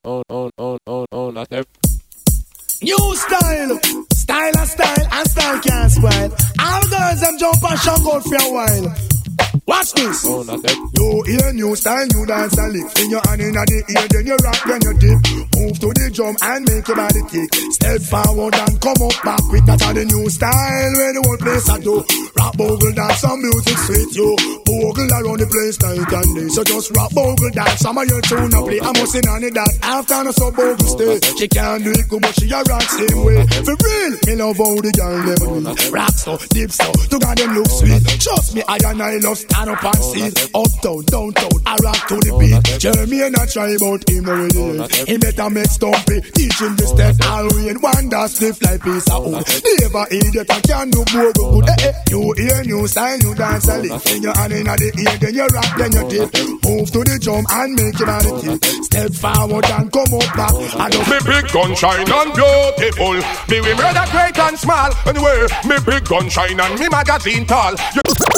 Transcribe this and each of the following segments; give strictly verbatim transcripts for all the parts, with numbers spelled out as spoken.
oh, oh, oh, oh, oh, that's it. New style, style and style, and style can't spoil. All girls them jump and shock out for a while. Watch this. Oh, that's it. You hear new style, new dance and lift. In your hand in the ear, then you rock, then you dip. Move to the drum and make your body kick. Step forward and come up back quick. That's how the new style where the whole place I do. Rock, bogle, dance, some music sweet you. Bogle around the place night and day. So just rock, bogle, dance, some of your tune up play. I must say on it that after no so bogle stay. She can't do it good, but she a rock same way. For real, me love how the girl them do. Rock so, dip so, to God them look sweet. Trust me, I and I love stand up and see. Uptown, downtown, I rock to the beat. Jeremy and I try about him already. He better make stumpy, teach him the step. All we in one that stiff like piece of wood. Never idiot, I can do more good. Eh, eh, you hear new style, you dance a lick. In your hand in the ear, then you rock, then you dip. Move to the drum and make your body kick. Step forward and come up back. I don't me big gun shine and beautiful. Me we murder great and small. Anyway, me big gun shine and me magazine tall. You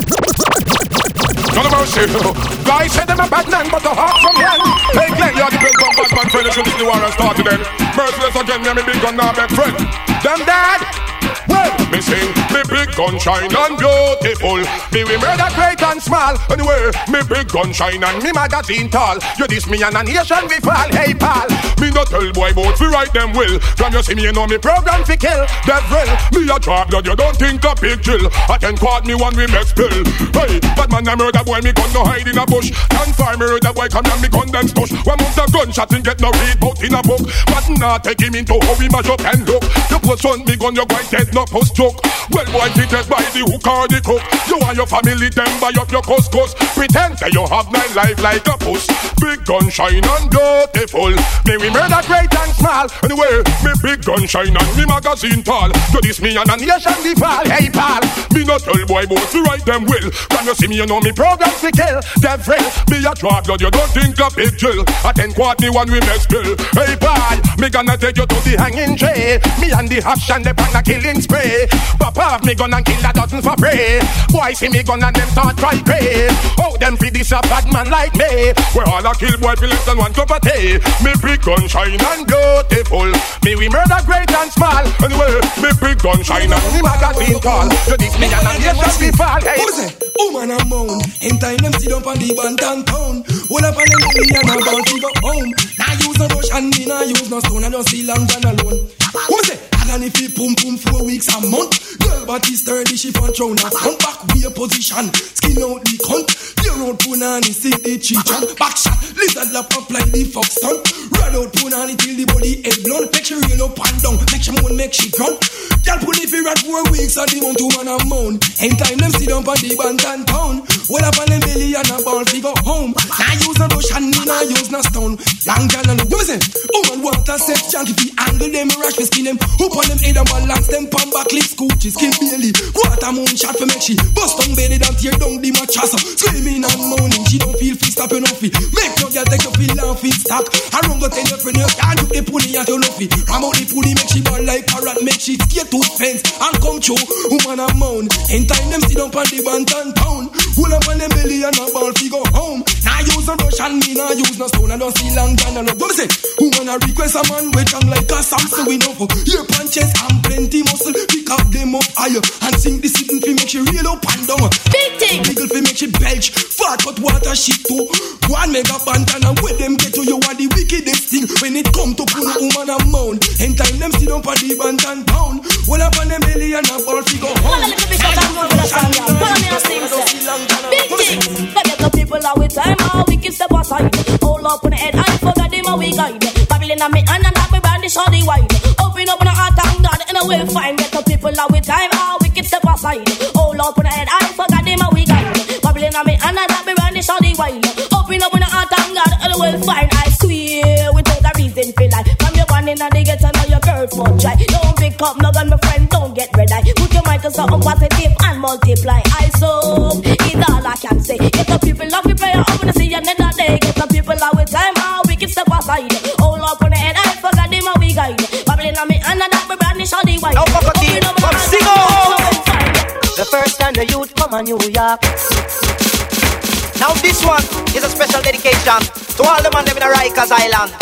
none of our shit. Guys said them a bad man, but the heart from them. Hey Glenn, you're the big gun bad man friend. Should the war and started then. Merciless again, me big gun now big friend. Them dad. Well, me sing, me big gun shine and beautiful. Me we murder great and small. Anyway, me big gun shine and me magazine tall. You diss me and a nation we fall. Hey pal, me no tell boy bout fi write them will. From you see me you know me program fi kill. Devil, me a drop blood you don't think a big chill. I ten quart me one we make spill. Hey, bad man a murder boy me gun no hide in a bush. Can't fire me murder boy come and me gun them stush. One move the gunshot and get no read bout in a book. But nah take him into how we mash up and look. You push on me gun you quite dead no post joke. Well boy fitted by the hook or the cook. You and your family them buy up your couscous. Pretend that you have my life like a puss. Big gun shine and beautiful. Me we murder great and small. Anyway, me big gun shine and me magazine tall. You diss me and a nation we fall. Hey pal, me no tell boy bout to write them will. When you see me you know me program to kill. Devil, me a draw blood you don't think a big chill. A ten quart me one we make spill. Hey pal, me gonna take you to the hanging tree. Me and the hash and the pan a killing spray. Papa me gun and kill a dozen for prey. Boy see me gun and them start try pray. Oh them fi this a bad man like me. Where all a kill boy fi less than one cup of tea. Me big gun shine and beautiful. Me we murder great and small. Anyway, me big gun shine and me magazine tall. You diss me and a nation we fall. Hey, who's it? Woman and moan. In time them sit up on the bantan town. Hold up on them belly and a bounce to go home. Now use no brush and me now use no stone. I don't see long John alone. Who's it? And if it pum pum four weeks a month. Girl but is sturdy she front round. Front back be a position. Skin out the cunt. Tear out punani see the chichen. Back shot. Lizard lap up like the fox stunt. Run out punani till the body head blown. Make she real up and down. Make she moan make she grunt. Girl put if it rat four weeks and the month to man a moan. In time them sit down on the bantan town. Well up on them belly and a ball fi go home. Now use no brush and me now use no stone. Long John and what is it? Woman want a set junk if he angle them rush fi skin them. Up on them head and balance them pan back lips coochie skin belly. Water moon shot for make she bust down belly and tear down the mattress. Screaming and moaning she don't feel free stop you no fi. Make no girl take your feel and feel stuck. I run go tell your friend you can't do the pulling at your no fi. Ram out the pulley make she ball like parrot. Make she skate to fence and come through. Woman a moan. In time them sit down on the bantan town. Hold up on them belly and a ball fi go home. Now use no brush and me now use no stone. I don't see long John and what me say? Woman a request a man with tongue like a Samson we know for. Here punches and plenty muscle. Pick up them up higher and sing the sitting fi make she real up and down. Big thing. Wiggle fi make she belch. Fart cut water shit too. One mega bantan and where them get to you are the wickedest thing. When it come to put a woman a moan. In time them sit down on the bantan town. Hold up on them belly and a ball fi go home. Big thing. Forget the people are with time. How we keep step aside. Hold up on the head and forget them how we guide. Babylon and me and and me brandish all the wide. Open up on the heart and God and I will find. Get the people are with time. How we keep step aside. Hold up on the head and forget them how we guide. Babylon and me and and me brandish all the wide. Open up on the heart and God and I will find. I swear without a reason for life. From your one in and they get to know your girl for dry. Don't pick up no gun my friend. Don't get red eye. Put your mind to something positive and multiply. I so it's all I can say. Get the people love me prayer. I'm gonna see you another day. Get the people out with time. How we keep step aside. Hold up on the head. I forgot them how we guide. Babbling on me and that we brandish all the white. Now fuck a team. Come sing on. The first time the youth come on New York. Now this one is a special dedication to all the man them in the Rikers Island.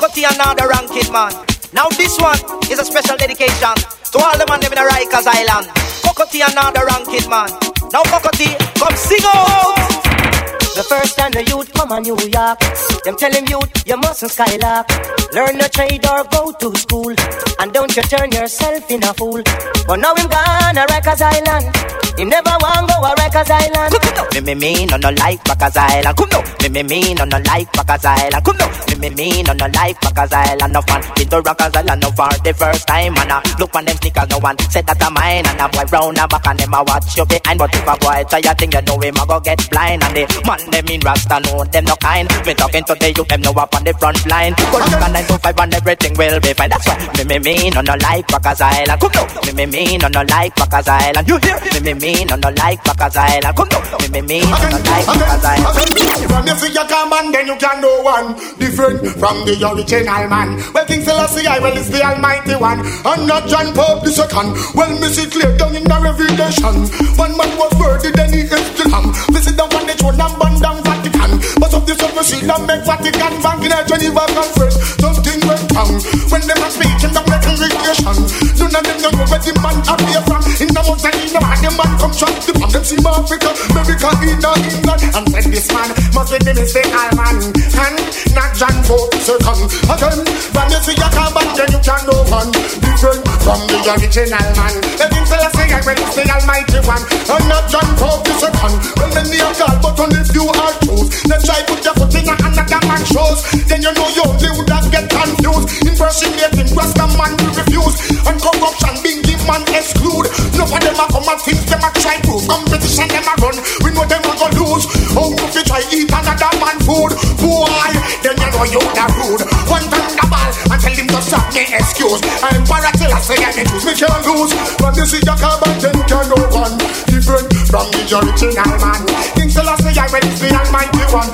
Cocotti and now the ranking man. Now this one is a special dedication to all the man living in Rikers Island. Cocotti and now the ranking man. Now Cocotti, come sing out. The first time the youth come on New York, them tell him youth, you mustn't skylark. Learn a trade or go to school, and don't you turn yourself in a fool. But now him gone a Rikers Island, he never want go a Rikers Island. Me me me no no like Rikers Island. Come no, me me me no no like Rikers Island. Come no, me me me no no like Rikers Island. No fun into Rikers Island no for the first time. And I look on them sneakers, no one said that a mine. And a boy round a back and them a watch you behind. But if a boy try a thing, you know him a go get blind. And the man them in Rasta know them no kind. Me talking to the youth, them know up on the front line. But you can nine to five and everything will be fine. That's why me me me no no like Rikers Island. Come no, me me me no no like Rikers Island. You hear? Me me me no no like Rikers Island. Come no, me me me no no like Rikers Island. From you see you come and then you can know one different from the original man. Well, King Selassie I well is the Almighty One, and not John Pope the Second. Well, me see clear down in the Revelation. One man was worthy, then he is the Lamb. Visit down on the throne and burn down Vatican. But of this other seal and make Vatican Bank in a Geneva conference. Something went wrong when them are speaking the congregation. None of them know where the man appear from. In the mountain, in the man, the man come shot the bomb. Them see Africa, America, in England. And then this man must be the mystical man, and not John Pope Second. Again, when you see a carbon, then you can know one different from the original man. The King Selassie I will is the Almighty One, and not John Pope Second. Well, many are called, but only few are chosen. Then try put your foot in another man shows. Then you know you only would have get confused. Impersonating Rasta man will refuse, and corruption being give man exclude. None of them a come and think them a try to competition them a run. We know them a go lose. How if you try eat another man food, boy, then you know you're the rude. One time the ball and tell him to stop me excuse. I'm paratil I say I may choose me can't lose. But you see your carbon then can go one different from the original man. King Selassie I will is the Almighty One.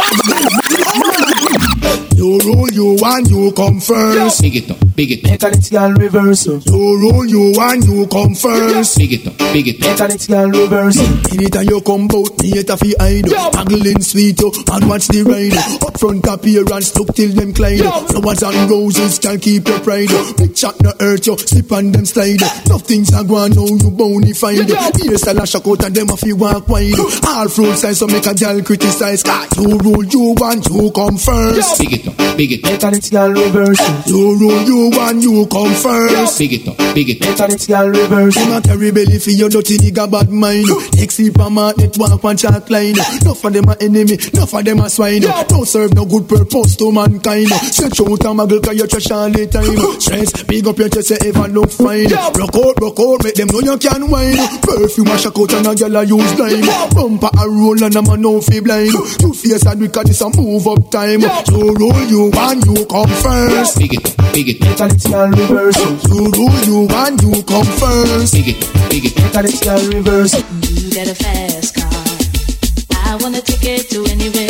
You rule, you want, you come first. Big it up, big it up. Mechanical reversal. You rule, you want, you come first. Big it up, big it up. Mechanical reversal. Anytime you come out, me hate a fi hide. Haggling sweet you, and watch the ride. Up front appearance, look till them glide. Flowers and roses can keep your pride. Big chat no hurt you, slip on them slide. Nothing's a go on now, you bonified. Here style a shock out and them a fi walk wide. All fruit size so make a girl criticize. You rule, you want, you come first. Big it up, big it up. Mechanical reversal. You rule, you want, you come first. Big it up, big it up. Mechanical reversal. You not carry belly for your dirty nigga bad mind. Next supermarket walk one chat line. Enough of them a enemy, enough of them a swine. Don't serve no good purpose to mankind. Stretch out a muggle cause you trash all the time. Stress, big up your chest, you ever look fine. Rock out, rock out, make them know you can whine. Perfume a shock out and a girl a use lime. Bumper a roll and a man no fi blind. You face and because this a move up time. You roll, you want, you come first. Big it up, big it up. Mechanical reversal. You roll, you want, you come first. Big it up, big it up. Mechanical reversal. You get a fast car, I want a ticket to anywhere.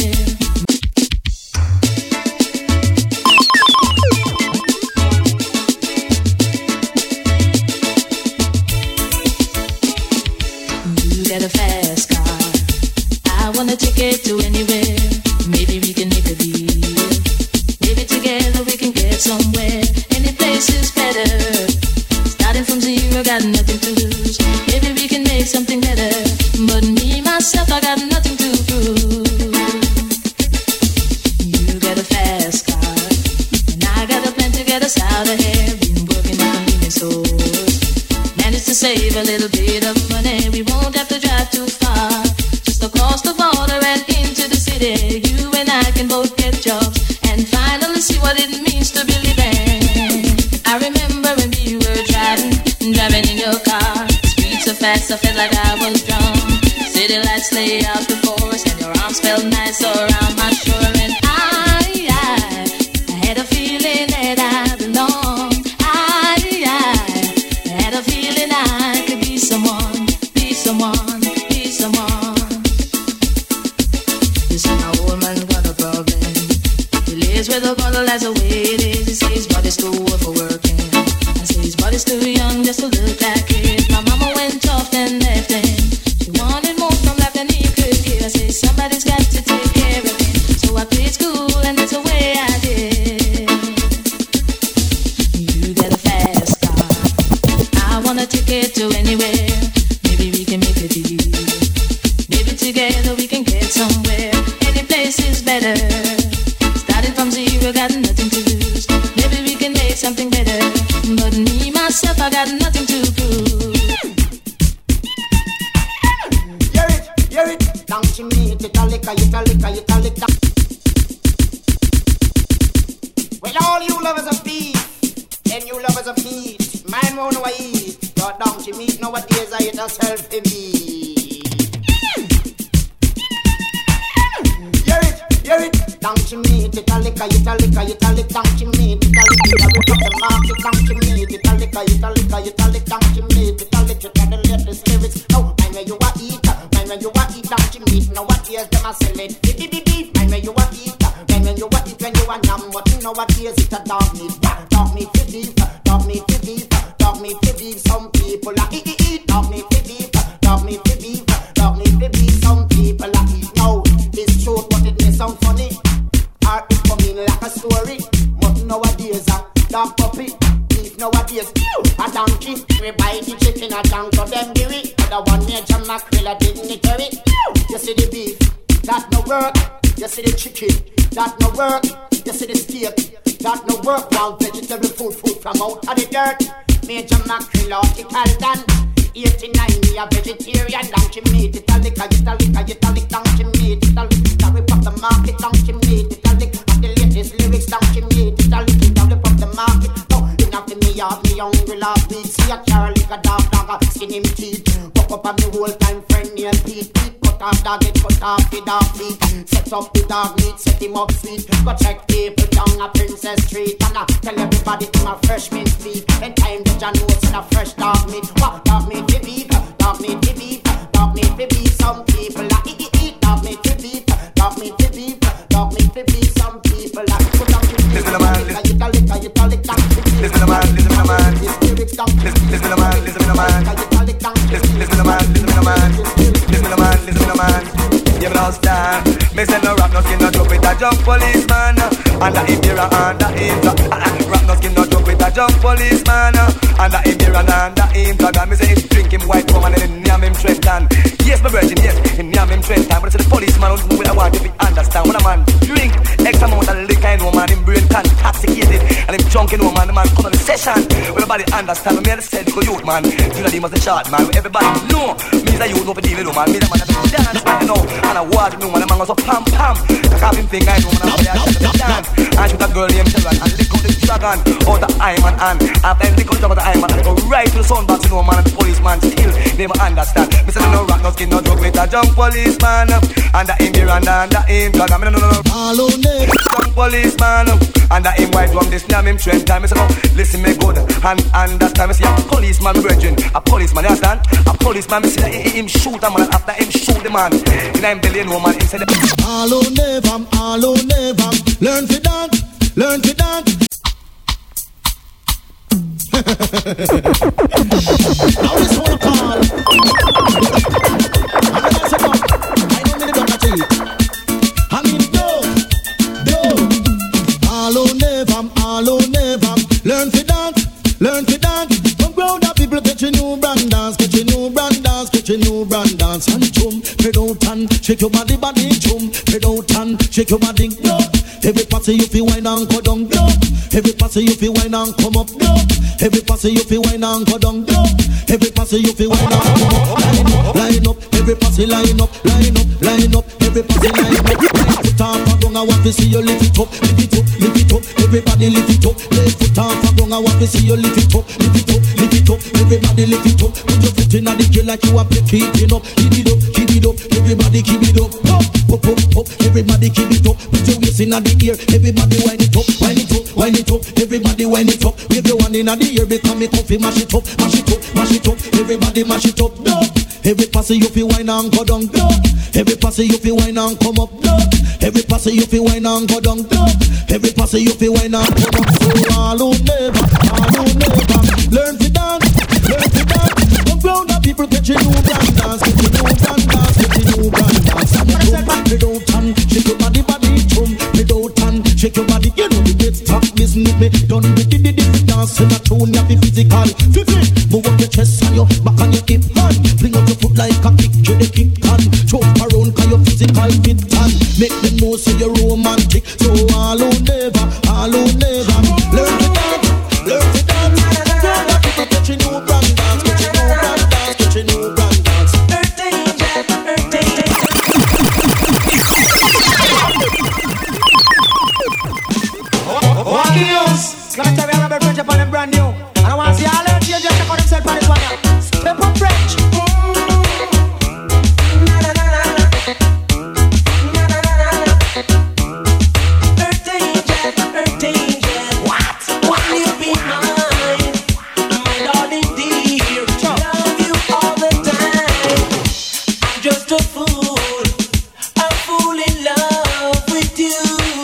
You get a fast car, I want a ticket to anywhere. Maybe we can make a deal. Maybe together we can get somewhere. Any place is better. Starting from zero, got nothing to lose. Maybe we can make something better. But me, myself, I got nothing to prove. You got a fast car, and I got a plan to get us out of here. Been working at convenience stores. Managed to save a little bit of money. We won't have to drive too far. Just across the border and into the city. You and I can both get jobs and finally see what it means to be living. I remember when we were driving, driving in your car. Speed so fast, I felt like I was drunk. City lights lay out before us, and your arms felt nice around my shoulder. And I, I, I had a feeling that I belonged. I, I, I had a feeling I could be someone, be someone, be someone. You see, my old man got a problem. He lives with a bottle, that's the way it is. He says his body's too old for working. I say his body's too young just to look like it. My mama went off and left him. She wanted more from life than he could give. I say somebody's got to take care of him. So I quit school and that's the way I did. we got nothing to lose. Maybe we can make something better. But me, myself, I got nothing to prove. Hear it, hear it. Don't you need it, a lick, a lick, a lick, a lick, a lick. Well, all you lovers of beef, and you lovers of meat, mine won't know I eat. Your donkey meat nowadays I eat herself in me. Hear it, hear it. Donkey meat, it a lick, a it a lick, a it a lick. Donkey meat, it a lick, it a rip up the market. Donkey meat, it a lick, a it a lick, a it a lick. Donkey meat, it a lick, it a the latest lyrics. Now, mind where you a eat, mind where you a eat. Donkey meat, nowadays them a sell it. Beep beep beep beep. Mind where you a eat, mind where you a eat when you a yam. But nowadays it a dog meat, dog meat for beef, dog meat for beef, dog meat for beef. Some people a eat eat eat dog meat for beef, dog meat for beef, dog meat for beef. Some people a eat. Now it's true, but it may sound funny, or it come in like a story. But nowadays a dog puppy, beef nowadays a donkey. We buy the chicken a tank of them give it. The one major mackerel a dignitary. You see the beef, that no work. You see the chicken, that no work. You see the steak, that no work. One vegetable food, food from out of the dirt. Major mackerel article done. eighty-nine, me a vegetarian. Donkey meat, it a lick, a it a lick, a it a lick. Donkey meat, it a lick. That rip up the market. Donkey meat, it a lick. And the latest lyrics. Donkey meat, it a lick. It a rip up the market. No, enough to me off me hungry last week. See a Charlie, a dog, dog, skin him teeth. Woke up on me whole time friend named Pete. Pete cut off dog, it cut off the dog feet. Set up the dog meat, set him up sweet. Go check people down a Princess Street. And I tell everybody him a fresh mint feet. And time the John Woods and a fresh dog meat. What dog meat for beef? Dog meat for beef. Dog meat for beef. Some people a eat eat eat dog meat for beef. Dog meat for beef. Dog meat for beef. Some people a put on the beef. Listen to man. Listen to man. Listen to man. Listen to man. Listen to man. Listen to man. Listen to man. Listen to man. Listen to man. Listen to man. You don't stand. Me say no rap, no skin, no joke with a jump policeman. And the Imperial and the Inter. Rap, no skin, no joke with a jump policeman. And the Imperial and the Inter. And me say him drink him white rum and then name him Trenton. Yes, my virgin, yes, him name him Trenton. But I say the policeman don't know what I want if he understand. When a man drink X amount of liquor in woman, him brain intoxicated. And him drunk in woman, the man come on the session. When everybody understand, me I say because youth man, you know he must a short man. Everybody know, me is a youth, no for deal with woman. Me is a man that dance, you know. And I watch me when the man goes so pam pam. I have him finger in woman and I shoot the dance. And shoot a girl named Sharon and lick out the dragon out the Iron and after him lick out the Iron and go right to the soundbox, you know man, and the policeman still never understand. Me say no rock, no skin, no joke with a junk policeman. And the Indian and the Inca. I mean no no no. Hello name. Junk policeman. And the him white drum, this name him Trent. I me say no, listen me good and understand. Me say a policeman, me virgin. A policeman, you understand? A policeman, me say him shoot a man and after him shoot the man. In a billion woman, he said hello never, hello never. Learn to dance, learn to dance. Now this one call. I'm gonna say no. I don't need to tell you. I mean no, no. Hello never, hello never. Learn to dance, learn to dance. From ground up people get your new brand dance, get your new brand dance, get your new brand dance. And chum, head out and shake your body, body chum. Head out and shake your body, no. Every party you feel wine and go down, no. Every party you feel wine and come up, no. Every party you feel wine and go down, no. Every party you feel wine and come up. Line up, line up. Every party line up, line up, line up. Every party line up. Left foot off and down, I want to see you lift it up, lift it up, lift it up. Everybody lift it up. Left foot off and down, I want to see you lift it up, lift it up, lift it up. Everybody lift it up. Put your foot in the kill like you are keeping up. Keep it up, keep it up. Everybody keep it up. Up, up, up, up. Everybody keep it up. Put your waist in the ear. Everybody wind it up, wind it up, wind it up. Everybody wind it up. Wave your one in the ear because me coffee mash it up, mash it up, mash it up. Everybody mash it up, no. Every passy you feel wine and go down, no. Every passy you feel wine and come up, no. Every passy you feel wine and go down, no. Every passy you feel wine and come up. So all who never, all who never learn to dance, learn to dance. Come round the people get your new brand dance, get your new brand dance, get your new brand dance. Me don't turn, shake your body, body chum. Me don't turn, shake your body. You know the great stop, listen with me. Done with the the dance in a tune, you be physical. Fifi, move up your chest and your back and your hip hand. Fling out your foot like a kick to the kick hand. Choke around 'cause your physical fit and make them know say you're romantic. So all who never, change up on them brand new. And I want to see all them change up on themselves on this one. Step up French. Earth angel, earth angel. What? Will you be mine? My darling dear, love you all the time. I'm just a fool, a fool in love with you.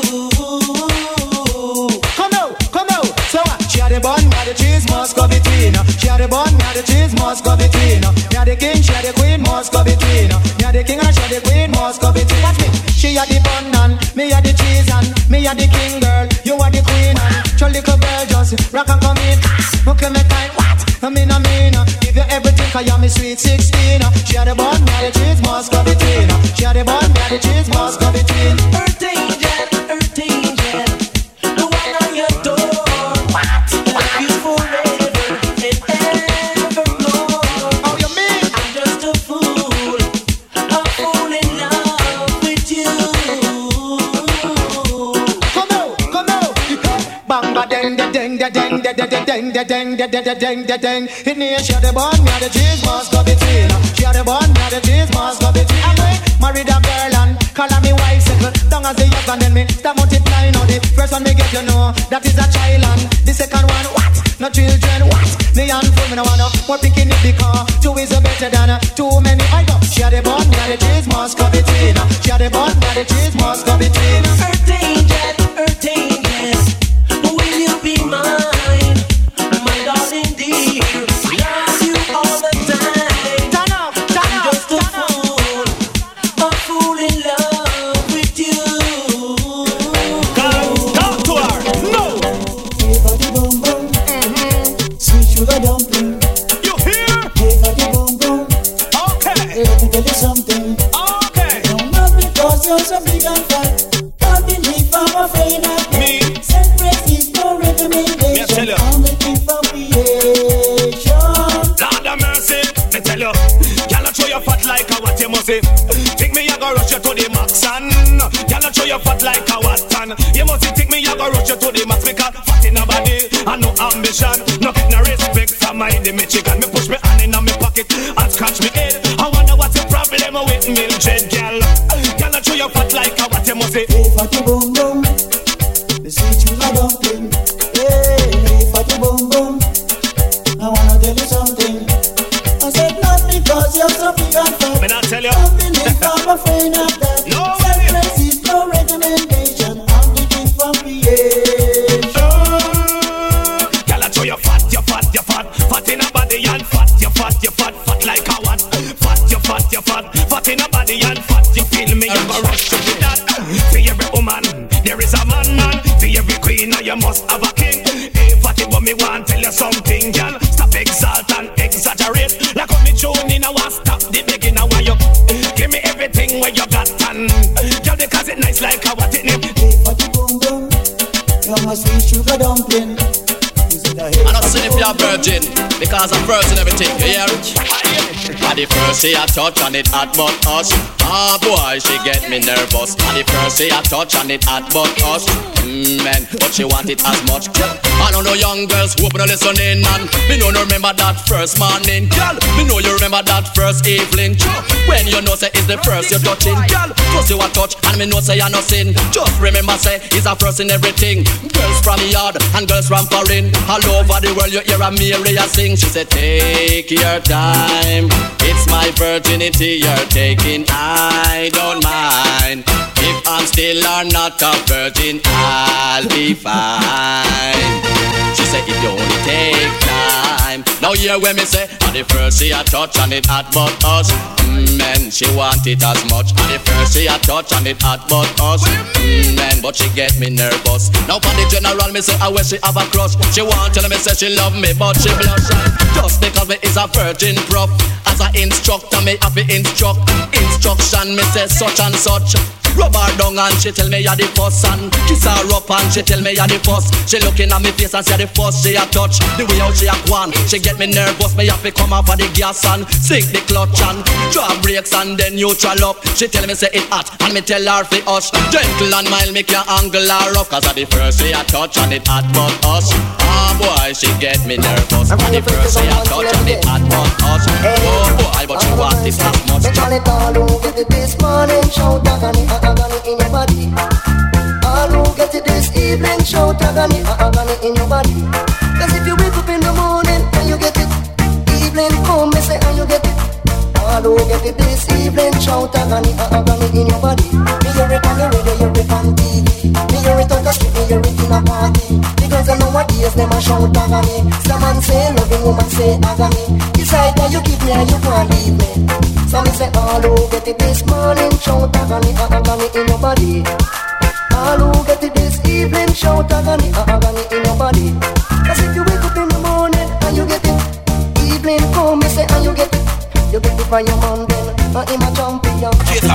Come out, come out. So what? She had the bun, me had the cheese, must go between. She had the bun, me had the cheese, must go between. Me had the king, she had the queen, must go between. Me had the king and she had the queen, must go between. Watch me. She had the bun and me had the cheese and me had the king girl. You are the queen and your little girl just rock and come in. Okay, me kind what? I mean, I mean, give you everything 'cause you're me sweet sixteen. She had the bun, me had the cheese, must go between. She had the bun, me had the cheese, must go between. Earth angel, earth angel, the one on your door. What? Love you forever and evermore. Oh, you mean? I'm just a fool, a fool in love with you. Come out, come out. Bang ba ding da ding da ding da da da ding da ding da da da ding da ding. It near she had the bun, me had the cheese, must go between. She had the bun, me had the cheese, must go between. I'm going married a girl and call her me wife circle. Down as the years and then me start multiplying. Now the first one me get you know that is a child and the second one what? No children what? Me and full me no wanna more picking it because two is better than too many. I know she had the bun, me had the cheese, must go between. She had the bun, me had the cheese, must go between. Earth angel, earth angel, will you be mine, my darling dear? Love you all the time. Turn up, turn up, just a fool, a fool in love with you. Come, talk to her, no. Hey, fatty boom boom, sweet sugar dumpling. You hear? Hey, fatty boom boom, Okay, hey, let me tell you something. okay. Don't love me 'cause you're so big and fat. Can't believe I'm afraid of Me. Self-praise is no Me tell recommendation. you. I'm the king of creation. Lord have mercy, me tell you, y'all not show your fat like a what you must say. Think me I go rush you to the max and y'all not show your fat like a what and you must think me I go rush you to the max because fat in a body and no ambition, no get no respect from my the Michigan. Me push me hand in my pocket and scratch me head. I wonder what's the problem with Mildred, girl. Y'all not show your fat like a what you must say. Hey, fatty boom boom, the sweet sugar dumpling. Hey, hey, fatty boom boom, I wanna tell you something. I said not because you're so big and fat. Me not tell you. Don't believe I'm afraid of that. No way. Self-praise is no recommendation. I'm the king from creation. Girl, I show you fat, you fat, you fat, fat in a body and fat, you fat, you fat, fat like a what? Fat, you fat, you fat, fat in a body and fat. You feel me? You go rush to do that. For every woman, there is a man, man. For every queen, now you must have a king. Hey, fatty, but me want tell you something, girl. Stop exalt and exaggerate. Like when me tune in, I want stop the beginning. I want you give me everything where you got and girl, because it nice like a what it name. Hey, fatty boom boom, you're my sweet sugar dumpling. I don't see if you're a virgin because I'm first in everything, you hear? And the first she a touch and it hot but us. Ah boy, she get me nervous. And the first she a touch and it hot but us. Mm, man, but she want it as much. I don't know young girls who open a listening and me know no remember that first morning, girl. Me know you remember that first evening, when you know say it's the first you're touching, girl. Cause you a touch and me know say you're no sin. Just remember say it's a first in everything. Girls from yard and girls from foreign, all over the world you hear a Mary a sing. She said take your time, it's my virginity you're taking. I don't mind if I'm still or not a virgin, I'll be fine. She said if you only take time. Now hear when me say at the first she a touch and it hot but us. Mm, man, she want it as much. At the first she a touch and it hot but us. Mm, man, but she get me nervous. Now for the general me say I wish she have a crush. She want tell me say she love me but she blush. Just because me is a virgin prof. As a instructor me have to instruct. Instruction me say such and such. Rub her down and she tell me you're the first. And kiss her up and she tell me you're the first. She looking at me face and say the first she a touch. The way how she a go on, she get me nervous. Me have to come off of the gas and sink the clutch and drop brakes and then neutral up. She tell me say it hot and me tell her fi hush. Gentle and mild make your angle her rough. Cause at the first she a touch and it hot but hush. Ah boy she get me nervous. At the first she a touch and it hot but hush. Oh boy but you want this not much. Me call it all who get it this morning. Shout agony, agony in your body. All who get it this evening. Shout agony, agony in your body. Cause if you wake up in the morning and you get it, evening come me say and you get it. All who get it this evening. Shout agony, agony in your body. Me hear it on the radio, hear it on T V. Me hear it on the street, me hear it in a party. Because I know what days them a shout agony. Some man say loving, woman say agony. It's like that you give me and you can't leave me. So me say all who get it this morning. Shout agony, agony in your body. All who get it this evening. Shout agony, agony in your body. Cause if you wake up in the morning and you get it, evening come me say and you get it. You get it from your man then, and him a champion.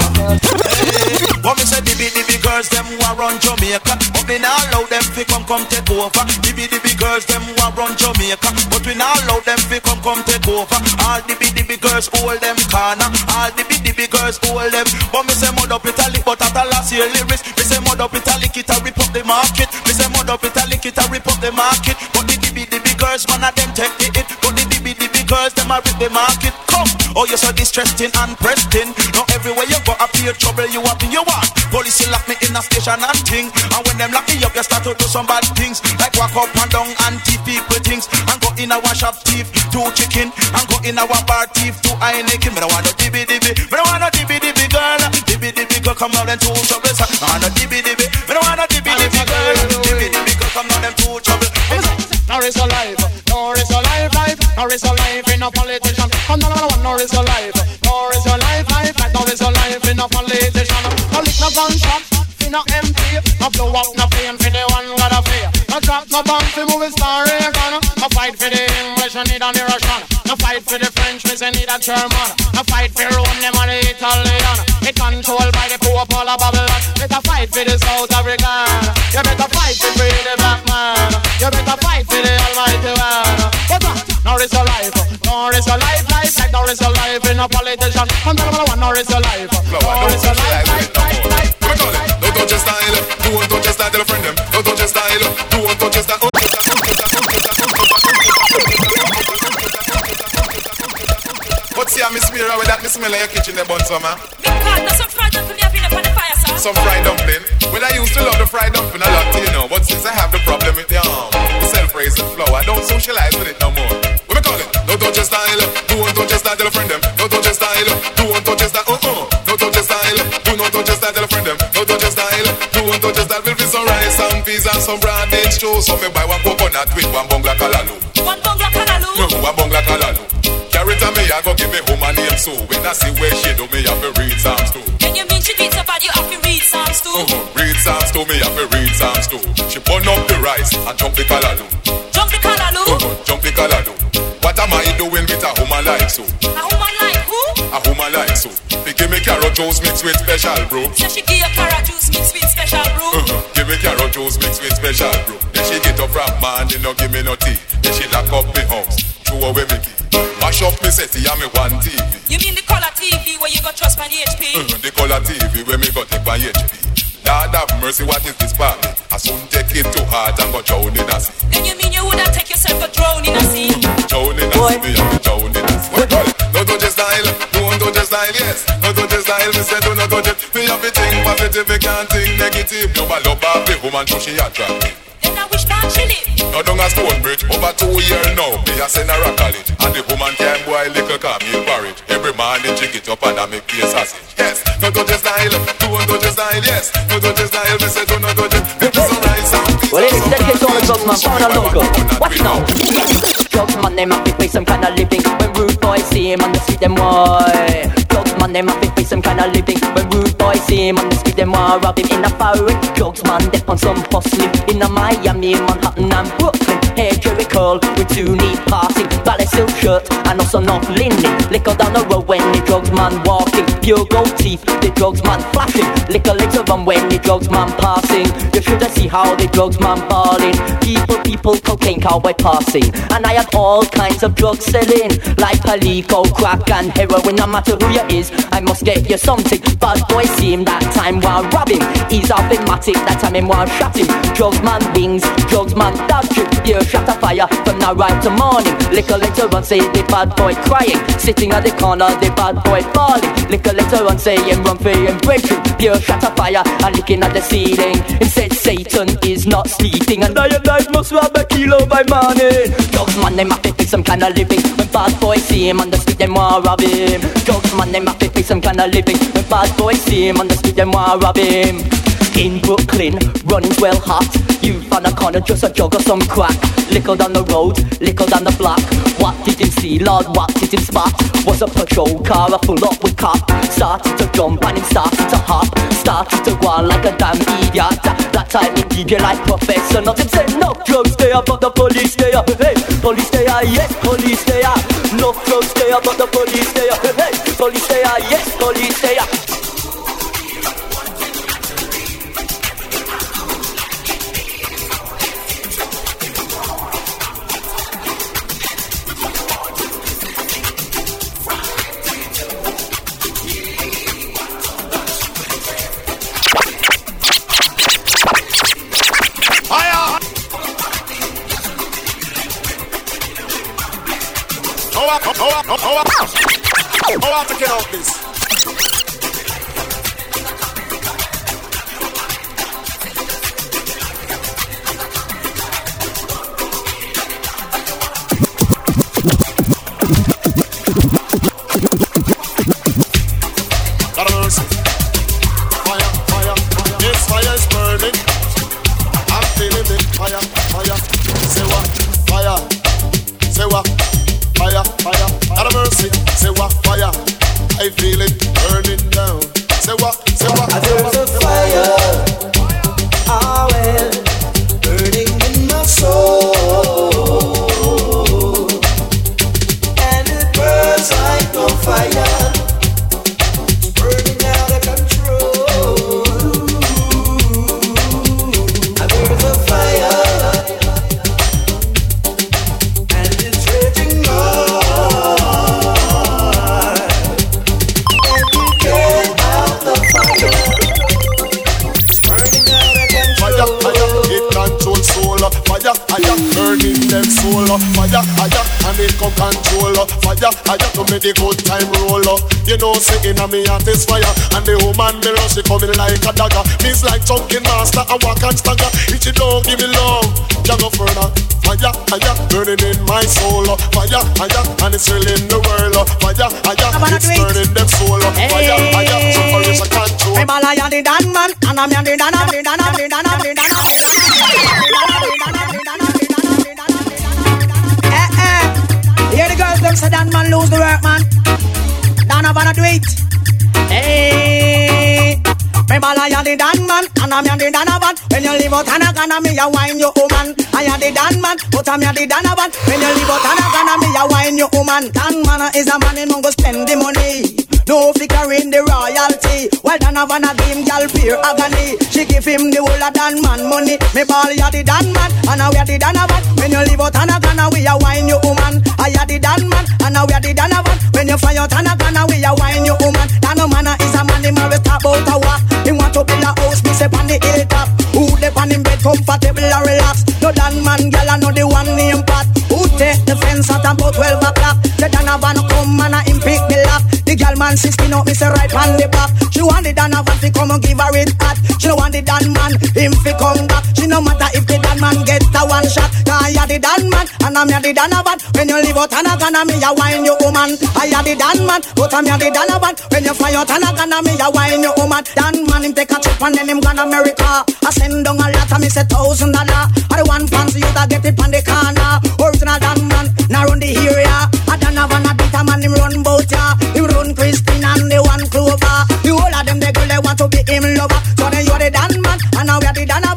What me say, dibby dibby girls, them who are run Jamaica. But we not allow them fi come come take over. Dibby dibby girls, them who are run Jamaica. But we not allow them fi come come take over. All dibby dibby girls hold them corner. All dibby dibby girls hold them. But me say mud up Italy, but at a last year lyrics. Me say mud up Italy, it a rip up the market. Me say mud up Italy, it a rip up the market. But the dibby dibby girls, man of them take the hit. But the dibby dibby girls, them a rip the market. Come, oh you so distressing and pressing. Now everywhere you go, I feel trouble. You up in your want. Police lock me in a station and thing. And when them lock me up, you start to do some bad things. Like walk up and down and thief people things. And go in our shop thief, two chicken. And go in our bar thief, two Heineken. Me don't want no dibby dibby. Me don't want no dibby dibby girl. Dibby dibby girl come out and two trouble. I want no dibby dibby. Me don't want no dibby dibby girl. Dibby dibby girl come out and two trouble. Now is a life, now is a life, life. Now is a life in a politician. And no, no, no, now is a life, now is a life, life. Now is a life in a politician. No lick no gunshot, in a M P. No blow up, no flame for the one got a fear. No drop, no bomb for movie star Reagan. No fight for the English, I need a Russian. No fight for the French, me say need a German. No fight for Rome, them and the Italian. It controlled by the poor Paul of Babylon. Better fight for the South African. You better fight to free the black man. You better fight for the Almighty one. But uh, now is a life, now is a life, life. Like now is a life in a politician. And number one, now is a life, now is a life, life, life, life. Don't touch your style, do one touch your style, tell a friend them. Don't touch your style, do one touch your style. But see, I'm smear with that, me smell like your kitchen there, bun summer. God, no some fried dumpling me up in the fire, sir. Some fried dumpling. Well, I used to love the fried dumpling a lot, you know. But since I have the problem with the um, self-raising flour, I don't socialize with it no more. What me call it? Don't touch your style, do one touch your style, tell a friend them. Don't touch your style, do one touch your style, uh-uh. Don't touch your style, do not touch your style, tell a friend them. Don't touch your style, do one touch your style. Will be some rice, some peas and some branded stew. So me buy one coconut with one bungla kalalu. One bungla kalalu? No, one bungla kalalu. Carry it to me, I go give me home and name so. When I see where she do me, I have to read Psalms too. And you mean she did so bad, you have to read Psalms too? Uh-huh. Read Psalms to me, I have to read Psalms too. She burn up the rice and jump the kalalu. Jump the kalalu? Uh-huh. Jump the kalalu. What am I doing with a woman like so? A woman like who? A woman like so. They give me carrot juice mixed with special brew. So she give you carrot juice mixed with special brew? Uh-huh. Give me carrot juice mixed with special brew. Then she get up from man, you know give me no tea. Then she lock up me house, throw away me key. Mash up me settee and me one T V. You mean the color T V where you got trust by the H P? Uh-huh. The color T V where me got take by H P. Lord have mercy, what is this party? I soon take it to heart and go drown in a sea. Then you mean you woulda take yourself a drown in a sea? Drown in a sea, me have to drown in a sea. What call it? No touch your style, no one touch your style, yes. No touch your style, me say do not touch it. Me have to think positive, me can't think negative. No bad love off the woman, so she attractive. Then I wish man she live. No down a Stonebridge, over two years now. Me a send her a college, and the woman can boil liquor caramel porridge. Every morning she get up and I make tea sausage. Yes, no touch your style, do one touch your style, yes. No touch your style, me say do not touch it. Give me some rice and peas. Well, it's dedicated to all the drugs man, found a logo. Watch now. Drugs man, they might be pay some kind of living. When rude boys see him on the street, them why? Drugs man, they might be pay some kind of living. When rude boys see him on the street, them why? Rob him in a foreign. Drugs man, they on some hustling in a Miami, Manhattan and Brooklyn. hair jerry curl with two knees passing, ballet silk shirt and also not linen. Liquor down the road when the drugs man walking, pure gold teeth, the drugs man flashing. Liquor later on when the drugs man passing. You should have see how the drugs man balling. People, people, cocaine cowboy passing. And I had all kinds of drugs selling, like palico, crack and heroin. No matter who you is, I must get you something. Bad boy see him that time while robbing. He's off in matic, that time him while shotting. Drugs man bings, drugs man dodging. Here shot a fire from now right to morning. Liquor later on say the bad boy crying, sitting at the corner, the bad boy falling. Liquor later on say him run for him breaking. Here shot a fire and looking at the ceiling. He said Satan is not sleeping, and I and I must rob a kilo by morning. Drugs man, them have to fix some kind of living. When bad boys see him on the street, them want rob him. Drugs man, them have to fix some kind of living. When bad boys see him on the street, them want rob him. In Brooklyn, running's well hot. You found a corner, just a jug of some crack. Liquor down the road, liquor down the block. What did him see, Lord, what did him spot? Was a patrol car, a full up with cop. Started to jump and him started to hop. Started to go on like a damn idiot. That time he D J like professor. Nothing said no drugs there, but the police there. Hey, police there, yes, police there. No drugs there, but the police there. Hey, police there, yes, police there. How how how how how how to get out this? God of mercy. Fire, fire, this fire is burning. I'm feeling it. Fire, fire. Say what? Fire. Say what? Fire, fire, out of mercy. Say what, fire. I feel it burning down. Say what, say what. There's a fire, ah well, burning in my soul, and it burns like no fire, burning out of control. There's a fire. Fire, fire, burning them soul. Fire, fire, and it come control. Fire, fire, to make the good time roll. You know, singing on me heart is fire, and the woman below she coming like a dagger. Me's like chunking master, I walk and stagger. If you don't give me love, you go further. Fire, fire, burning in my soul. Fire, fire, and it's filling the world. Fire, fire, it's burning them soul. Fire, fire, so for it's a control. I'm a lion, the Dan man, and I'm the Dan, the Dan, the Dan, the Dan. Eh eh, here the girls them say Dan man lose the work man. Dan I wanna do it. Hey. Remember I am the Dan man, and I'm the Dan man. When you leave out Hanagana, me a wine your woman. I am the Dan man, but I'm the Dan man. When you leave out Hanagana, me a wine your woman. Dan man is a man, he go spend the money. No flicker in the royalty. Well Dan have an a game, girl fear agony. She give him the whole of Dan man money. Me ball ya the Dan man, and now we are the Dan man. When you leave out Hanagana, we a wine your woman. I am the Dan man, and now we are the Dan man. When you fly out Hanagana, we a wine your woman. Dan man is a man, he married top out a walk. He want to build a house, me say on the hilltop. Who dey on him bed comfortable and relax. No Dan man, girl, I know the one name pot. Who take the fence at about twelve o'clock. The Dan a van come and a him pick the lock. The girl man sixteen up, me say right on the back. She want the Dan a van fi come and give her it hot. She no want the Dan man, him fi come back. She no matter if the Dan man get a one shot. Cause I the Dan man, and I'm the Dan a van. When you leave out Hanagana, me a wine your woman. I the Dan man, but I'm the Dan a van. When you fly out Hanagana, me a wine your woman. Dan man him take a trip and then him gone America. I send down a lot of me say thousand dollar. I the one fancy you that get it on the corner. Original Dan man, now run the area. I Dan a van a beat a man him run bout ya. Him run Christine and the one Clover. The whole of them they girl they want to be him lover. So then you are the Dan man, and now we are the Dan a van. When you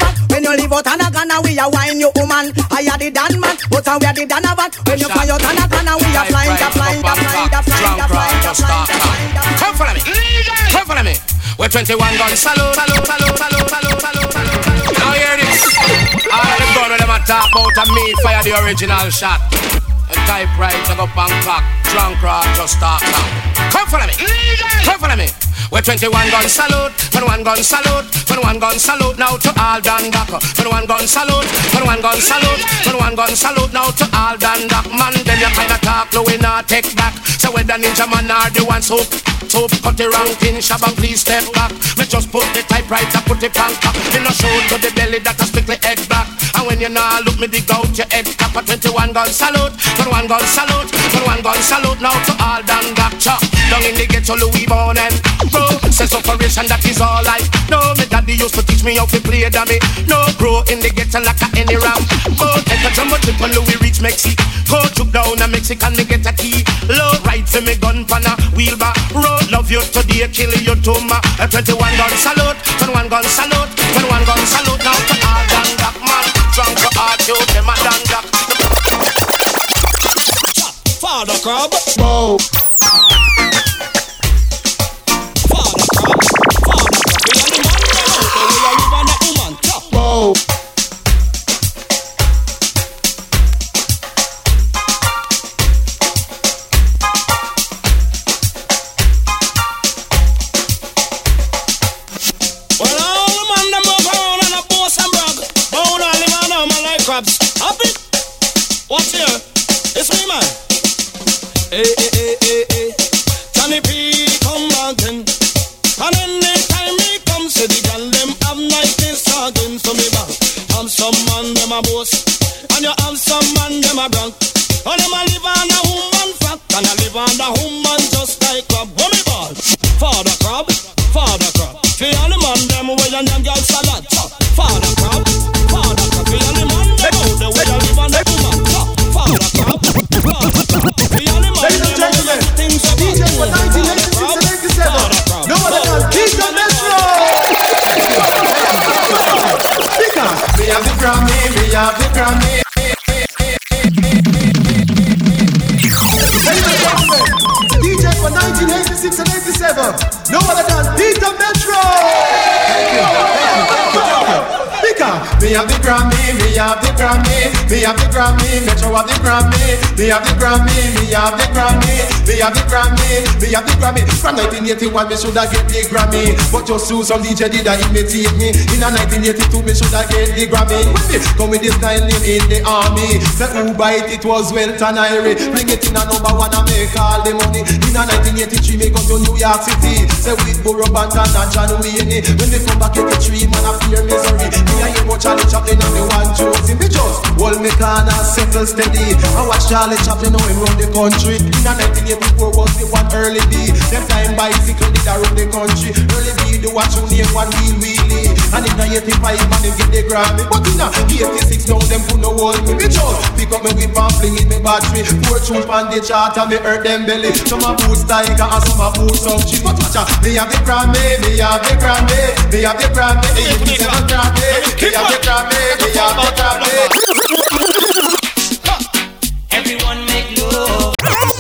you live out on a Ghana, we a wine you woman. I a the Dan man, but I we a the Dan of it. When you fly out on a Ghana, we a flying, da flying, da flying, da flying, da flying, da flying. Come follow me, come follow me. We're twenty-one guns, salute, salute, salute, salute, salute, salute, salute. Now hear this. All the gun with them a talk about and me fire the original shot. A typewriter go Bangkok, drunk rock just start now. Come follow me, come follow me. We're twenty-one gun salute, twenty-one gun salute, twenty-one gun salute now to all Dundalk. twenty-one gun salute, twenty-one gun salute, twenty-one gun salute now to all Dundalk. Man, them you kinda talk, no we not take back. So whether ninja man or the ones who so cut the ranking, Shabang please step back. Me just put the typewriter, put the punk up. Me no show to the belly that I strictly head back. And when you nah look me dig out your head cap. A twenty-one gun salute, twenty-one gun salute, twenty-one gun salute now to all Dundalk. Chop down in the ghetto Louis Bonnen. Bro, says operation that is all I know. Me daddy used to teach me how to play dummy. No bro in the ghetto like a any ram. Go take a jumbo trip when Louis reach Mexico. Go took down a Mexican they get a key. Low right for me gun pan a wheelbar. Road love you today, kill you tomorrow. A twenty-one gun salute, twenty-one gun salute, twenty-one gun salute now to all Dundalk man. Drunk to all you, them a Dundalk. Father Crab, whoa. Father Crab, Father Crab. We are the man now, so we are live on the woman top. Whoa. Well, all the man them move around and a boss and brag. Bound all the man now, man like crabs. Happy? What's here? It's me, man. Hey, hey, hey, hey, hey. Johnny P come mountain. And anytime he comes, say the girl them have niceness again. So me back. I'm some man, them a boss. And you have some man, them a brag. And them a live on a woman fact. And I live on a woman just like crab. What me ball? Father crab, father crab. Feel all the man, them way and them girl salad. Father crab, father crab. Feel all the man, them out the way and live on a woman. Father crab, father crab. Ladies and gentlemen, D J for nineteen eighty-six and eighty-seven. No other than Keith the Metro. Because we have the Grammy, we have the Grammy. Ladies and gentlemen, D J for nineteen eighty-six and eighty-seven. No other than Peter Metro. Thank you, thank you, thank you. Because we have the Grammy, we have the Grammy, we have the Grammy, Metro have the Grammy, we have the Grammy, we have the Grammy, we have the Grammy, we have the Grammy. From nineteen eighty-one, me shoulda get the Grammy, but just so some D J did a imitate me. In a nineteen eighty-two, me shoulda get the Grammy. With me, come with this style name in the army. Say who buy it, it was Welton Irie. Bring it in a number one and make all the money. In a nineteen eighty-three, me go to New York City. Say with Burro Banton and John Wayne. When me come back eighty-three, man I fear misery. Me I hear about Charlie Chaplin and the one choosing. Me just hold me corner, settle steady. I watch Charlie Chaplin how him run the country. In a nineteen eighty-four was the one early B. Them time bicycle did a run the country. Early B the watch who name one wheel wheelie. And in a eighty-five man him get the Grammy. But in a eighty-six now them put no hold me. Me just pick up me whip and fling in me battery. Four tune on the chart and me hurt them belly. Some a boost tiger and some a boost some cheap. But watch out, me have the Grammy, me have the Grammy, me have the Grammy, eighty-seven Grammy, me have the Grammy, me have the Grammy. Everyone make love.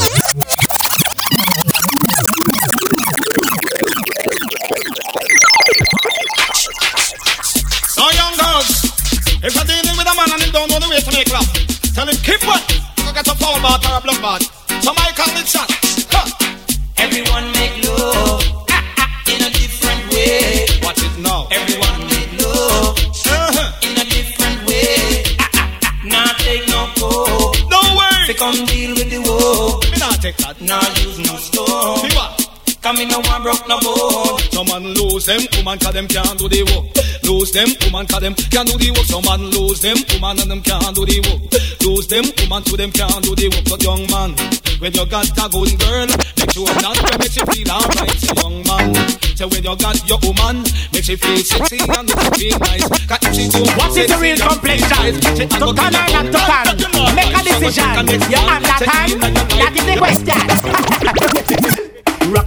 So young girls, if you're dealing with a man and he don't know the way to make love, tell him keep what? Go get a foul bath or a blood bath. So my call it shot. Everyone make love in a different way. Watch it now. Everyone make love in a different way. Not take no coke. No way. They come deal with the woe. Me not take that. Not use no stone. See what? Come in no one broke no bone. Some man lose them, woman cause them can't do the work. Lose them, woman cause them can't do the work. Some man lose them, woman and them can't do the work. Lose them, woman to them can't do the work. But young man, when you got a good girl, make sure that you make you feel alright. So young man, so when you got your woman, make you feel sexy and make you feel nice. Cause if she do what is the real complexion? To turn or not to turn? Make a decision. You have that time? That is the question. Rock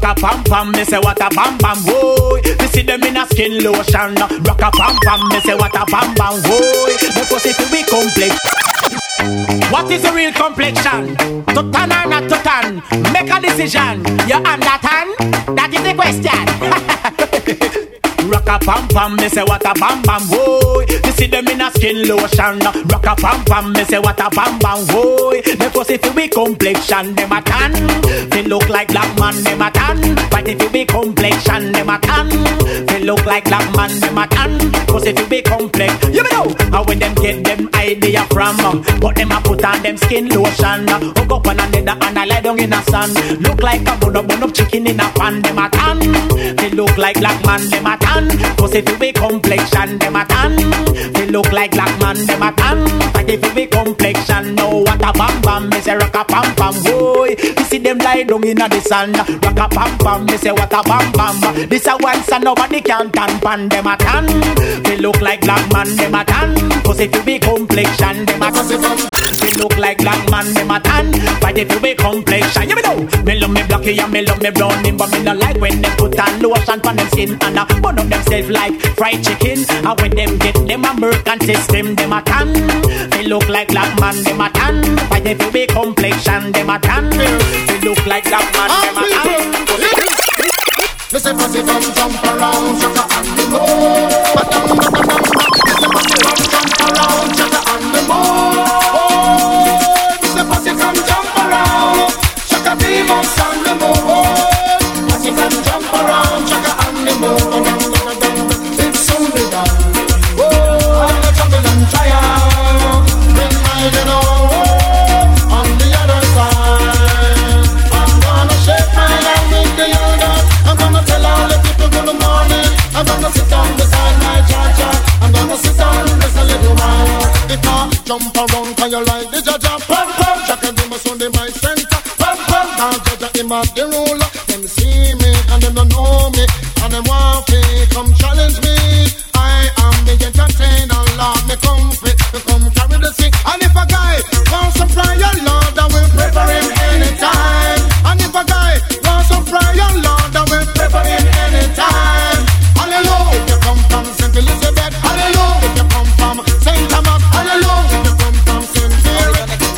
rock a pam pam, me say what a bam bam, whoa. Me see them in a skin lotion. Rock a pam pam, me say what a bam bam, whoa. Me pussy fi be complex. What is the real complexion? To tan or not to tan? Make a decision. You understand? That is the question. Rock a pam pam, me say what a bam bam, whoa. You see them in a skin lotion. Rock a pam pam, me say what a bam bam, whoa. Me pussy fi be complexion, them a tan. They look like black man, them a tan. But if you be complexion, them a tan. They look like black man, them a tan. Pussy fi be complex, you know. And when them get them idea from, but them a put on them skin lotion. Hook up on another and I lie down in a sun. Look like a bun up, bun up chicken in a pan, them a tan. They look like black man, them a tan. Cause if you be complexion, them a tan. They look like black man, them a tan. But if you be complexion, no what a bam bam. Me say rock a pam pam, boy. You see them lie down in the sun. Rock a pam pam, me say what a bam bam. This a one so nobody can tan pan. Them a tan. They look like black man, them a tan. Cause if you be complexion, them a tan. They look like black man, them a tan. But if you be complexion, you know. Me love me blocky and me love me browning, but me not like when they put on lotion on them skin and a bun up themselves like fried chicken. And when them get them American system, them a tan. They look like black man, them a tan. But if you be complexion, them a tan. They look like black man, them a tan. Me say pussy come jump around, shaka and the moon. Badam badam badam. Me say pussy come jump around, shaka and the moon. Oh, me say pussy come jump around, shaka the mouse and the moon. Pussy come jump around, shaka and the moon. It's soon be done. Oh, I'm gonna jump and try out. Bring my little on the other side. I'm gonna shake my hand with the other. I'm gonna tell all the people good morning. I'm gonna sit down beside my cha-cha. I'm gonna sit down just a little while. If I jump around, can you like the cha-cha? Pum pum, Jacka Dima Sunday my center. Pum pum, now Jaja him at the ruler. Them see me and them don't know me. And them want to come challenge me. I am the entertainer, Lord, me come fit to come carry the sick. And if a guy wants to fry your Lord, I will pray for him anytime. And if a guy wants to fry your Lord, I will pray for him anytime. Hallelujah, if you come from Saint Elizabeth, hallelujah, if you come from Saint Thomas, hallelujah, if you come from Saint Mary,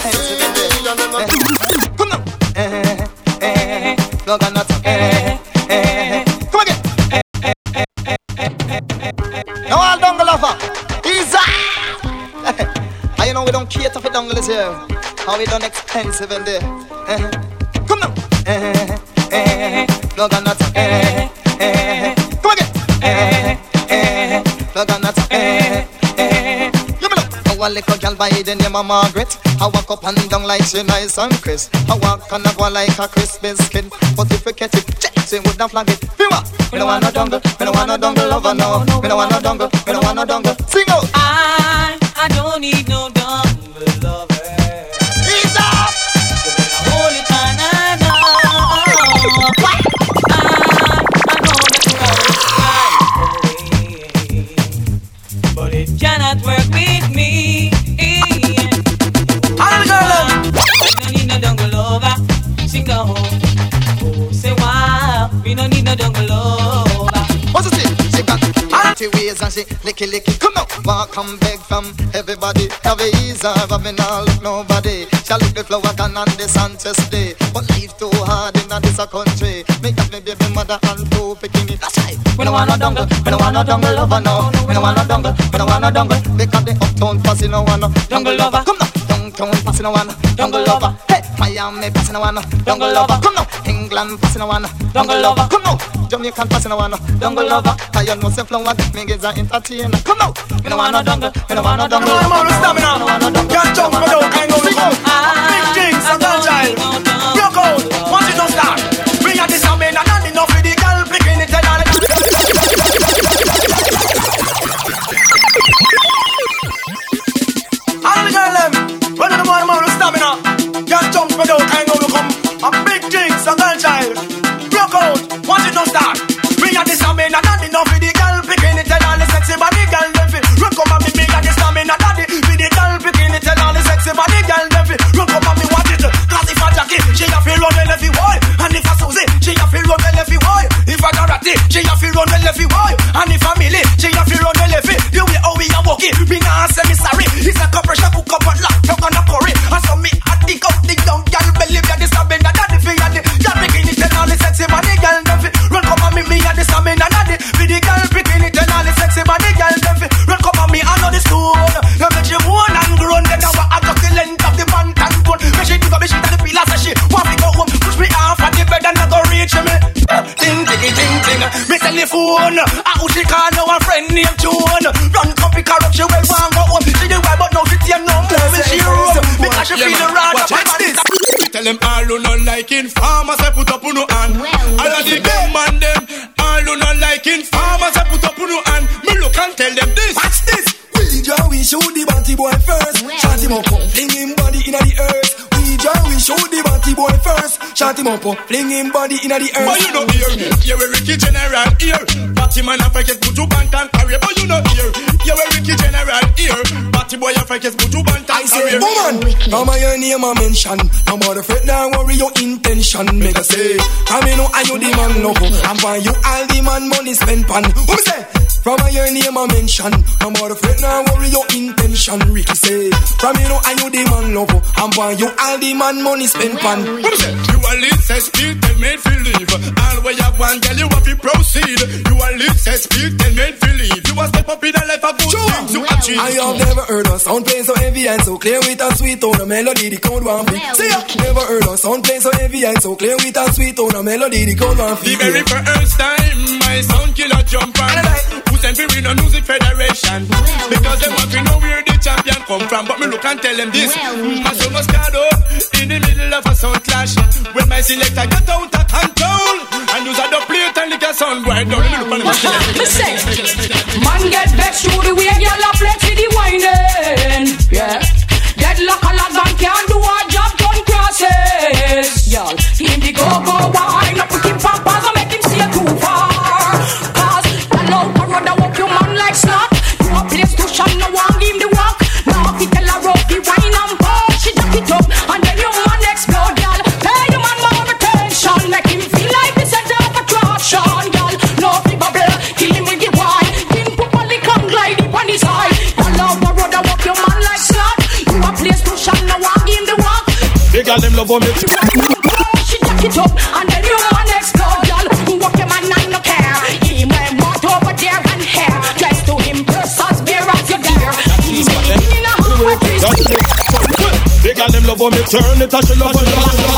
come now, eh, eh, no gonna talk, eh, eh, come again, eh, eh, eh, eh, eh, eh. Now all dongle lover, easy. I you know we don't cater for dongles here. How we done expensive in there. Eh, come now, eh, eh, no gonna talk, eh, eh, come again. Eh, eh, no gonna talk, eh, eh. You know, a little girl by the name of Margaret. I walk up and down like she nice and crisp. I walk and I go like a crisp biscuit. But if we get it, she would not flag it. Feel me no want no dongle, me no want no dongle lover, no. Me no want no dongle, me no want no dongle. Sing out. I, I don't need no dongle lover. Ease up. Hold it on and on. What? But it cannot work with me. All girl, we don't need no dongle lover. Sing the whole. Oh, say wow. We don't need no dongle lover. what's the thing? She got empty ways and she licky licky. Come now, walk and beg from everybody. Have a ease of having all look nobody. Shall lick the flower gun on the Sanchez day. But life too hard in this a country. Make up me baby mother and two picking it. That's right. We don't want no dongle, we don't want no dongle lover no. We don't want no dongle, we don't want no dongle. Because the uptown passing no one no dongle lover. Come now, downtown passing no one dongle lover. Hey, Miami passing no one dongle lover. Come now, England passing no one dongle lover. Come now, Jamaican passing no one dongle lover. I you know say flower get me is an entertainer. Come now, we don't want no dongle, we don't want no dongle. I'm on the stamina. Can't jump for down, I know the go. Big things, a girl child. Broke out, watch it don't start. Bring out the stamina, not enough for the girl picking it and all that. All the girl them, when the man on the stamina. Can't jump for down, I know the come. A big things, a girl child. Broke out, watch it don't start. Bring out the stamina, not enough for the girl picking it and all the sexy body girl them fit. Run come and me bring out the stamina, daddy. For the girl picking you know me zero. Because you feel the rod up my body. Tell them all who not like informers, I put up on no hand. All of the big man them, all who not like informers, I put up on no hand. Me look and tell them this. Watch this. We draw, we shoot the banty boy first. Shot him up, fling him body inna the earth. We draw, we shoot the banty boy first. Shot him up, fling him body inna the earth. But you know here, you a Ricky General here. Batty man a fake put you bank and carry. But you know here, you a Ricky General here. Batty boy a fake put you bank and carry. I say, woman, come on your name a mention. No more fret, now worry your intention. Make us say, come in, are you the man no? I'm for you all the man money spend pan. Who say? From a your name a mention. No more fret, now worry your intention. Ricky say, from you know are you the man lover. I'm for you all the man money spend pan. Who say? You a lead say speak, tell me to leave. All where you want, girl, you have to proceed. You a lead say speak, tell me to leave. You a step up in a life of good things to achieve. I have never heard a sound play so heavy and so clear with a sweet tone. A melody the crowd want free. See ya. Never heard a sound play so heavy and so clear with a sweet tone. A melody the crowd want free. The very first time my sound killer jump on. Who sent me in a music federation? Because they want to know where the champion come from. But me look and tell them this. My soul must start up in the middle of a sound clash. When my selector get out of control and use a double plate and lick a sound right down. Me look and What's up? Me say, man get vexed through the way y'all a flex with the whining. Yeah. Get lock a lot and can't do a job on crosses. Y'all, in the go-go wine up with him papas and make him see too far. Cause the low road a walk your man like slot. You a place to shine, no one give him the walk. Now if he tell a rope, he wine and fall. She jack it up and then your man explode, y'all. Pay your man more attention, make him feel like the center of attraction, y'all. No fi bubble, kill him with the wine. Him put on the come glide deep on his eye. The low road a walk your man like slot. You a place to shine, no one give him the walk. They got them love on me. She jack it up and then your man explode, y'all. Walk your man and no care. He went walk over there and hair. Dress to impress as bare as your dear. He made it in a hard They got them love on me. Turn it, touch it, love on me.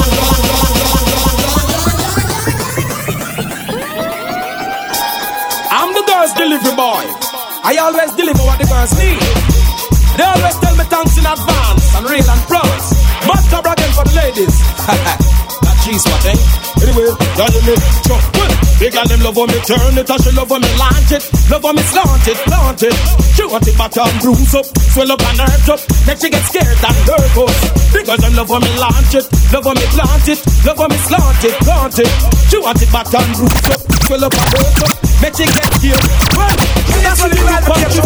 I'm the girl's delivery boy. I always deliver what the girls need. They always tell me thanks in advance and real and promise. Much cabra again for the ladies. That cheese what, eh? Anyway, y'all hear me? Jump. They got them love on me, turn it, and she love on me, launch it. Love on me, slant it, plant it. She want it bottom, bruise up, swell up and hurt up. Then she get scared and nervous. Because them love on me, launch it. Love on me, plant it. Love on me, slant it, plant it. She want it bottom, bruise up, swell up and hurt up. Then she get scared. Well, that's what you like to get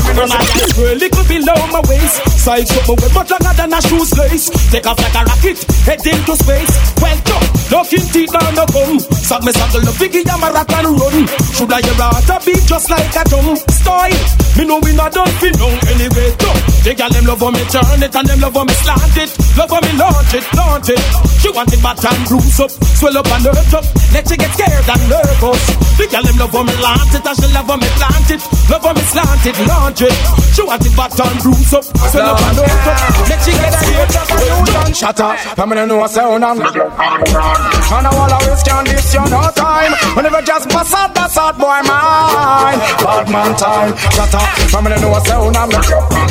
a little below my waist. Size up my way, but longer than a shoe's lace. Take off like a rocket, head into space. Well done, looking teeth down the gum. Suck me suckle the figgy, I'm a rock and run. Should I hear a beat just like a drum? Style, me know we not done for long anyway. Done. They got them love on me, turn it, and them love on me, slant it. Love on me, launch it, launch it. She want it back and bruise up, swell up and hurt up. Let she get scared and nervous. They got them love on me, launch it, and she love on me, plant it. Love on me, slant it, launch it. She want it back and bruise up, swell up and hurt up. Let she get scared. Shut up, I'm gonna know what's on. And I will always can this you no time. Whenever just pass out, that's out boy mine. Bad man time. Shut up, I'm gonna know what's on. And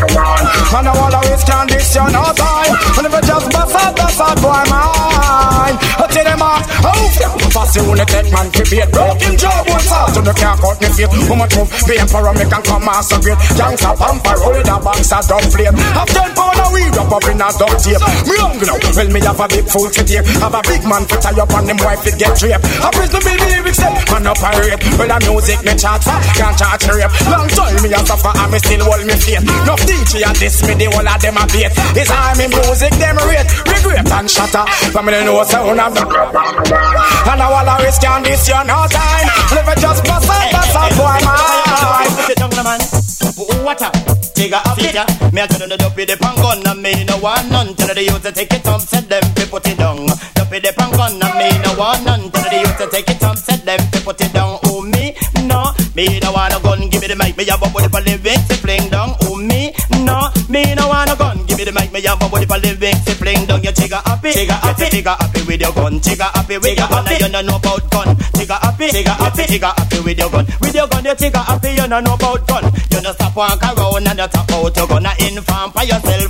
I will always can this you no time. Whenever just pass out, that's out boy mine. I tell them off, oh, fast you wanna take man to be a broken job. What's out to the can't cut me feet. Who much move, be emperor, me can come and so great. Young's a pamper, roll the banks a dumb flame. Have ten pound a weed up up in a duct tape. Me hungry now, well me have a big fool to take. Have a big man to tie up on them wife to get raped. A prison bill me lyrics them, man up a rape. Well the music me chart for, can't charge rape. Long time me a suffer and me still hold me faith. No D J a diss me, the whole of them a bait. It's all me music, them rate, regret and shatter. Family know sound of the and I will always can this you no time. Live it just pass out, that's a boy man. Sit down man, what up? Take a up it, me a turn the dopey the pan gun and me no want none. Tell the youth to take it up, set them to put it down. Dopey the pan gun and me no want none. Tell the youth to take it up, set them to put it down. Oh me no, me no want a gun. Give me the mic, me have a body for living to fling down. Oh me no, me no want a gun. Give me the mic, me have a body for living to fling down. You take a happy, take a happy, take a happy with your gun. Take a happy with your gun, and you no know about gun. Take a happy, take a happy, take a happy with your gun. With your gun, you take a happy, you no know about gun. You no stop walk around and you talk out your gun. A inform for yourself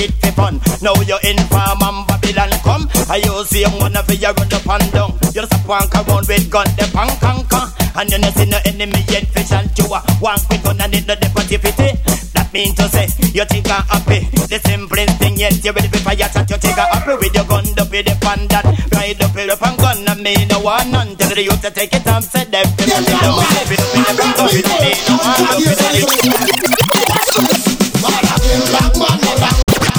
it for fun. Now you're in farm and Babylon come. I you see you wanna fi you run up and down. You just a wank around with gun the punk conquer. And you no see no enemy yet fish and you a wank with gun and it no the positivity. That mean to say you take a happy. The simplest thing yet you ready for fire shot. You take a happy with your gun up with the pan that. Ride up with the pan gun and me no want none. Tell the youth to take it up, set them to the down. With the with the pan gun with me no want none. With the black man, black.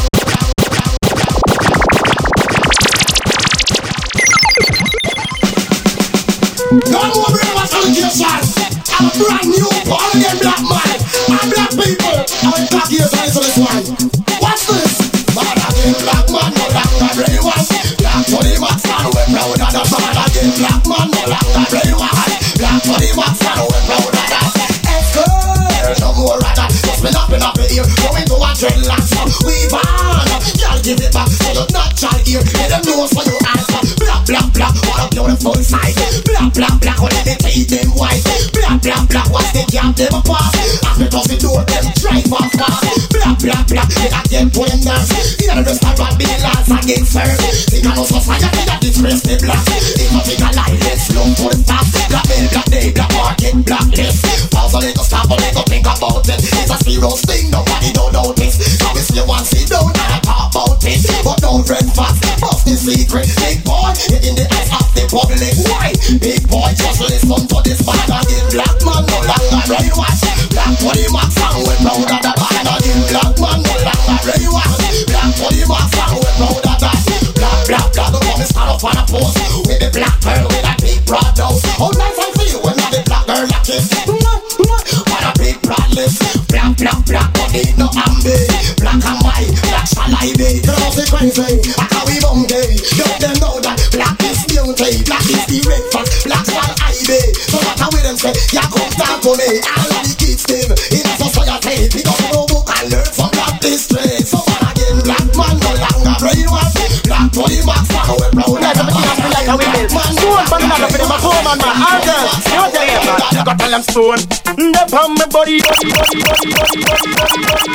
Don't worry about salutations. I'm brand new, all again black man. I'm black people. I'm black years and listen to this one. What's this? Man again black man, no black man really was. Black for the max and we're proud of that. Man again black man, no black man really was. Black for the max and we're proud of that. There's no more of that. Just been up and up in here. Going to a dreadlocks. We ban. Y'all give it back. So you're not child here. Let them know so you answer. Black, black, black. What a beautiful sight. Black, black, black. What they take them white. Black, black, black. What's they can't them apart. After close the door, them drive off fast. Black, black, black. They got them to them nerves. In the restaurant, be the lads against serve. Think I know society that disgrace the black. If I think I lie, let's look to the stop. Black men, black day, black market, black list. Pause a little, stop a little, think about it. It's a serious thing, nobody don't notice. Now we see one sit down and I talk about it. But don't run fast, bust the secret. Big boy, it in the eyes of the public. Why? Big boy, just listen to this man again. Black man, no longer brainwash. Black body max and we're proud of that. Man again, black man, no longer brainwash. Black body max and we're proud of that. Black, black, black, the woman stand up on a post. With the black girl with a big broad nose. How nice I feel when I'm the black girl like this. On a big broad lips. Black, black, black, body no ambi. Black and white, black shall I be. You know what's crazy? Back how we Monday. You them know that black is beauty. Black is the red fat. Black shall I be. So what how we them say? Ya come down to me. All of the kids them in a society. Pick up no book and learn from black history. So what again? Black man no longer brainwash. Black body max and we're proud of that. Like how we build. Stone, but not up in my home man, man. All girls, you know tell them, man. You got tell them stone. Step on my body, body, body, body, body, body, body,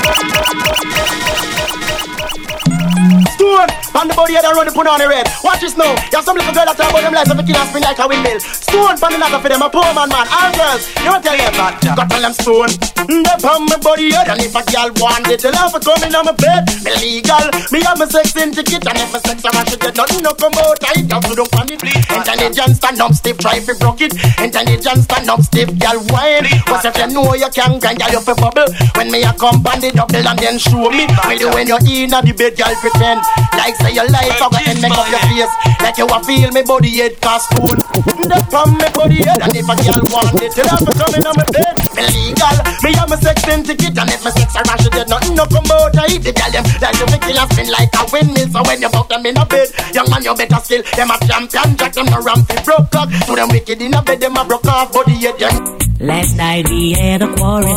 Stone, on the body head and run the put on the red. Watch this now. You have some little girl that talk about them lights of a kid and spring like a windmill. Stone, on the latter for them a poor man, man. All girls, you know tell them, man. You got tell them stone. Step on my body head and if a girl want it, tell her for coming on my bed. Me legal, me have my sex in ticket and if my sex around she get nothing no come out. I don't do on it. Intelligence stand up stiff, try to broke it. Intelligence stand up stiff, girl wine. What's if you know you can grind, girl you fi bubble. When me a come band it double and then show me. Will you when you're in a the bed, girl pretend like say your life I got and make up your face like you a feel me body head cast spoon. Step on me body head and if a girl want it, tell her for coming on my bed. Me legal, me have my sex in ticket and if my sex around she get nothing no come out. I hit the girl them like you make you spin like a windmill. So when you fuck them in a bed, young man you better skill. Them a champion, jack them a ramp fi broke clock. To them wicked in a bed, them a broke off body head. Yeah. Last night we had a quarrel.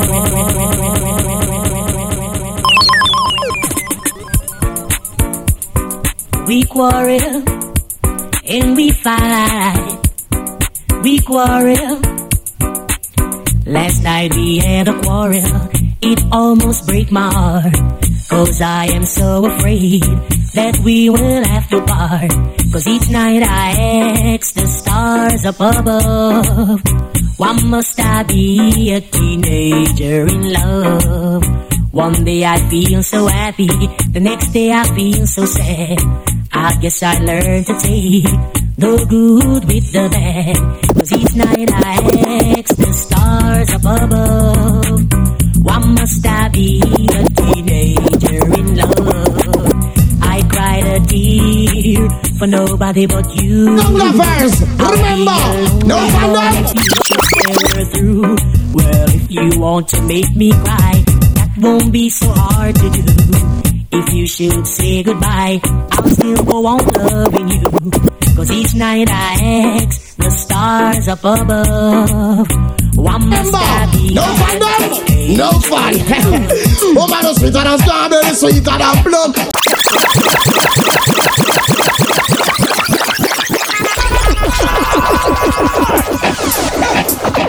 We quarrel and we fight. We quarrel. Last night we had a quarrel. It almost break my heart. Cause I am so afraid that we will have to part. Cause each night I ask the stars up above, why must I be a teenager in love? One day I feel so happy, the next day I feel so sad. I guess I learned to take the good with the bad. Cause each night I ask the stars up above, why must I be a teenager in love? I cried a tear for nobody but you. No lovers, remember, no fandom. We're through. Well, if you want to make me cry, that won't be so hard to do. If you should say goodbye, I'll still go on loving you. Cause each night I ask the stars up above, why must I be? No fandom, no fun. Oh man, it's sweeter than strawberry, so you got a plug.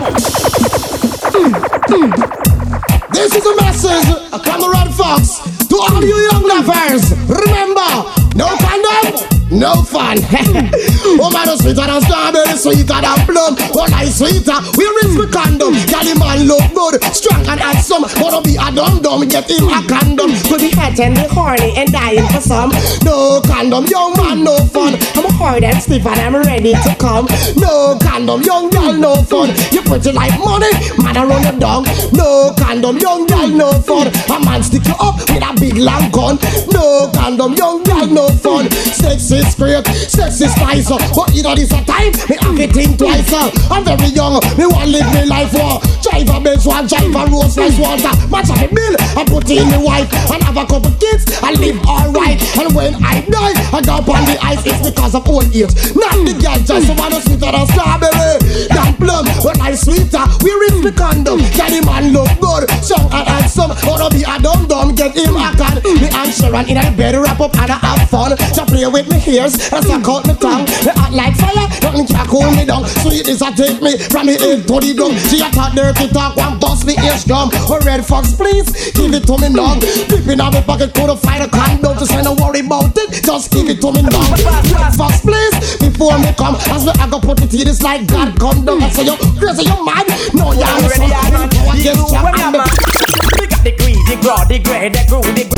This is a message, a Cameron Fox, to To all you young lovers, remember, no condom, no fun. Oh man, no sweeter than strawberry, sweeter than plum. Oh, like sweeter, we rinse with condom. Girl, the man look good, strong and handsome. Wanna be a dum dum, get him a condom. Could be hot and be horny and dying for some. No condom, young man, no fun. I'm hard and stiff and I'm ready to come. No condom, young girl, no fun. You pretty like money, man, I run you down. No condom, young girl, no fun. A man stick you up with a big long gun. No condom, young girl, no fun. Sex is great, sex is nice, but you know this a time, me have to think twice. I'm very young, me want live me life. War. Drive a Benz one, drive a Rolls Royce water. Match up the bill, I put in the wife and have a couple kids, I live alright. And when I die, I go up on the ice. It's because of old age, not the girl just want to sweeter than strawberry, than plum. When I sweeter, we rinse the condom. Can the man look good, strong and handsome. Wanna be a dum dum, get him a can. Me and Sharon in a bed, wrap up and I have fun. To play with me ears, and suck out me tongue. Me act like fire, nothing can cool me down. Sweet is a take me from the head to the dung. She a talk dirty talk, one bust me ears gum. Oh red fox, please, give it to me now. Dipping out my pocket, couldn't find a condom. Just ain't no worry about it, just give it to me now. Red fox, please, before me come. As me I go put it in, it's like God come down. I say you crazy, you mad? No, you're ready, man. You when you're mad. We got the greed, the grow, the grey, the grew, the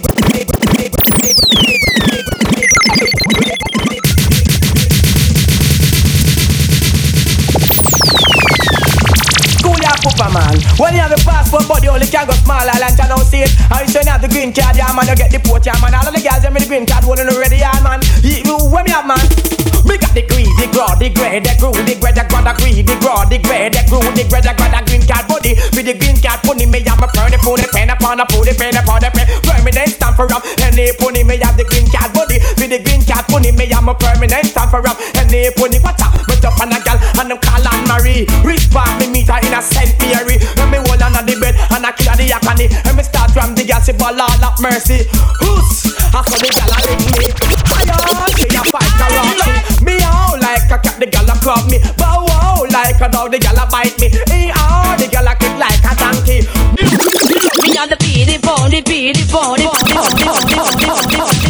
man. When you have a passport, but you only can go small island, you don't see it. And you have the green card, yeah man, you get the port, yeah man. All of the girls, them with the green card, holding already, yeah man. You, when you have man, we got the green, the grow, the grey, the grew, the grey, the grow, the green, the grow, the grey, the grew, the grey, the grow, the green card body. With the green card pony, me have a pony, pony, pen upon a pony, pen upon a pen. Permanent stamp for up, and the pony, me have the green card body. With the green card pony, me have a permanent stamp for up, and the pony, what's up? But up on a gal, and them call Anne Marie. Respect me, meet her in a Saint Mary. When me hold on the bed, and I kill the yakani. And me start from the gal, say, but Lord have mercy. Who's? I saw the gal a lick me. Fire, say a fight around me. Me out like a cat, the gal a crab me. Bow wow, like a dog, the gal a bite me. Hey, oh, the gal a kick like a donkey. Me on the beat, the bone, the beat, the bone, the bone, the bone, the bone, the bone, the bone.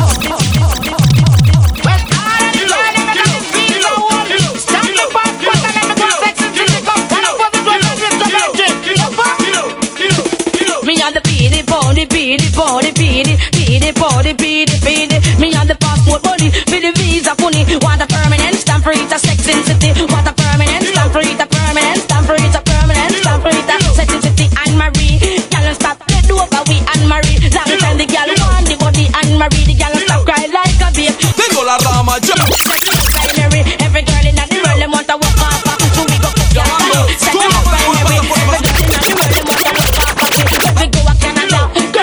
Body, beady, body, beady, beady, body, beady, beady. Me on the passport body, for the visa funny. Want a permanent stamp for it, a sex in city. Want a permanent stamp for it, a permanent stamp for it, a permanent stamp for it, a sex in city. Anne Marie, girl stop dead over we Anne Marie. Long time the girl want the body Anne Marie, the girl stop cry like a babe. Tengo la rama ya. Every girl in the world them want to walk off. So we go put your hand, set up primary. Every girl in the world them want to walk off. Every go a Canada.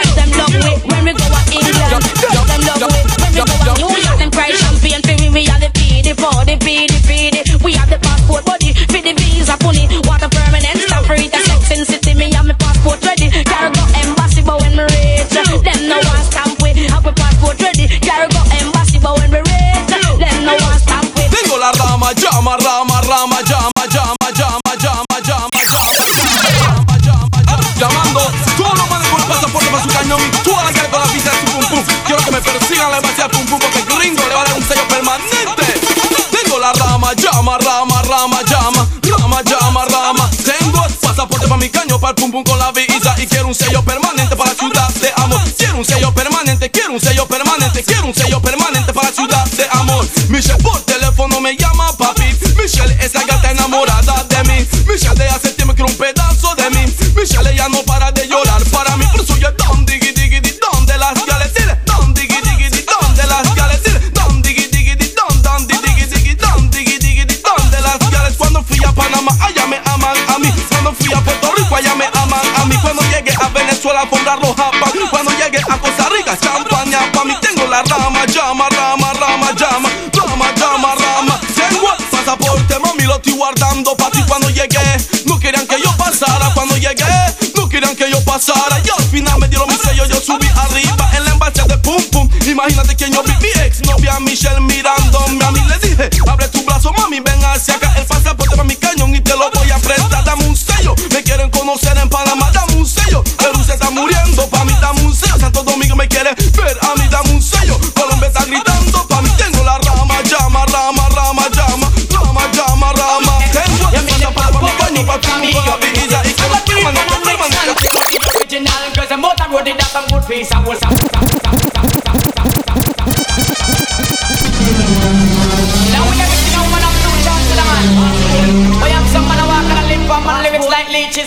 When we go to England, girls them love it. When we go to New York, them cry champagne for me. We have the P D for the P D, P D. We have the passport body for the visa funny. Want a permanent stamp for it, a sex in city. Me have my passport ready. Gotta go embassy, but when me reach, them no one stamp with. Have my passport ready. Gotta go embassy, but when me reach, them no one stamp with. Tengo la rama, llama, rama, rama, llama, llama, llama, llama, llama, llama, llama, llamando todos los manes con el pasaporte para su cañón y todas las gales con la visa de su pum pum. Quiero que me persigan la embajada pum pum porque el gringo le va a dar un sello permanente. Tengo la rama, llama, rama, rama, llama, rama, llama, rama. Tengo el pasaporte para mi caño, para el pum pum con la visa y quiero un sello permanente para la ciudad de amor. Quiero un sello permanente, quiero un sello permanente, quiero un sello permanente para la ciudad de amor. Michelle por teléfono me llama papi. Michelle, esa gata enamorada de mí. Michelle de hace tiempo quiere un pedazo de mí. Michelle ya no para de llorar para mí. Por eso yo don diggy diggy di don de las gales. Dile don diggy diggy di don de las gales. Dile don diggy diggy di don don diggy diggy don diggy diggy di don de las gales. Cuando fui a Panamá allá me aman a mí. Cuando fui a Puerto Rico allá me aman a mí. Cuando llegué a Venezuela alfombra roja pa' mí. Cuando llegué a Costa Rica campaña pa' mí. Tengo la rama, llama, rama, rama, llama, rama, llama, rama. Tengo el pasaporte, mami, lo estoy guardando pa' ti. Cuando llegué no querían que yo pasara. Cuando llegué no querían que yo pasara. Y al final me dieron mi sello, yo subí arriba en la embajada de pum pum. Imagínate que yo vi mi ex novia Michelle mirándome a mí. Le dije, abre tu brazo mami, ven hacia acá. El pasaporte para mi cañón y te lo voy a prestar. Dame un sello, me quieren conocer en Panamá. Dame un sello, Perú se está muriendo, pa' mí dame un sello. Santo Domingo me quiere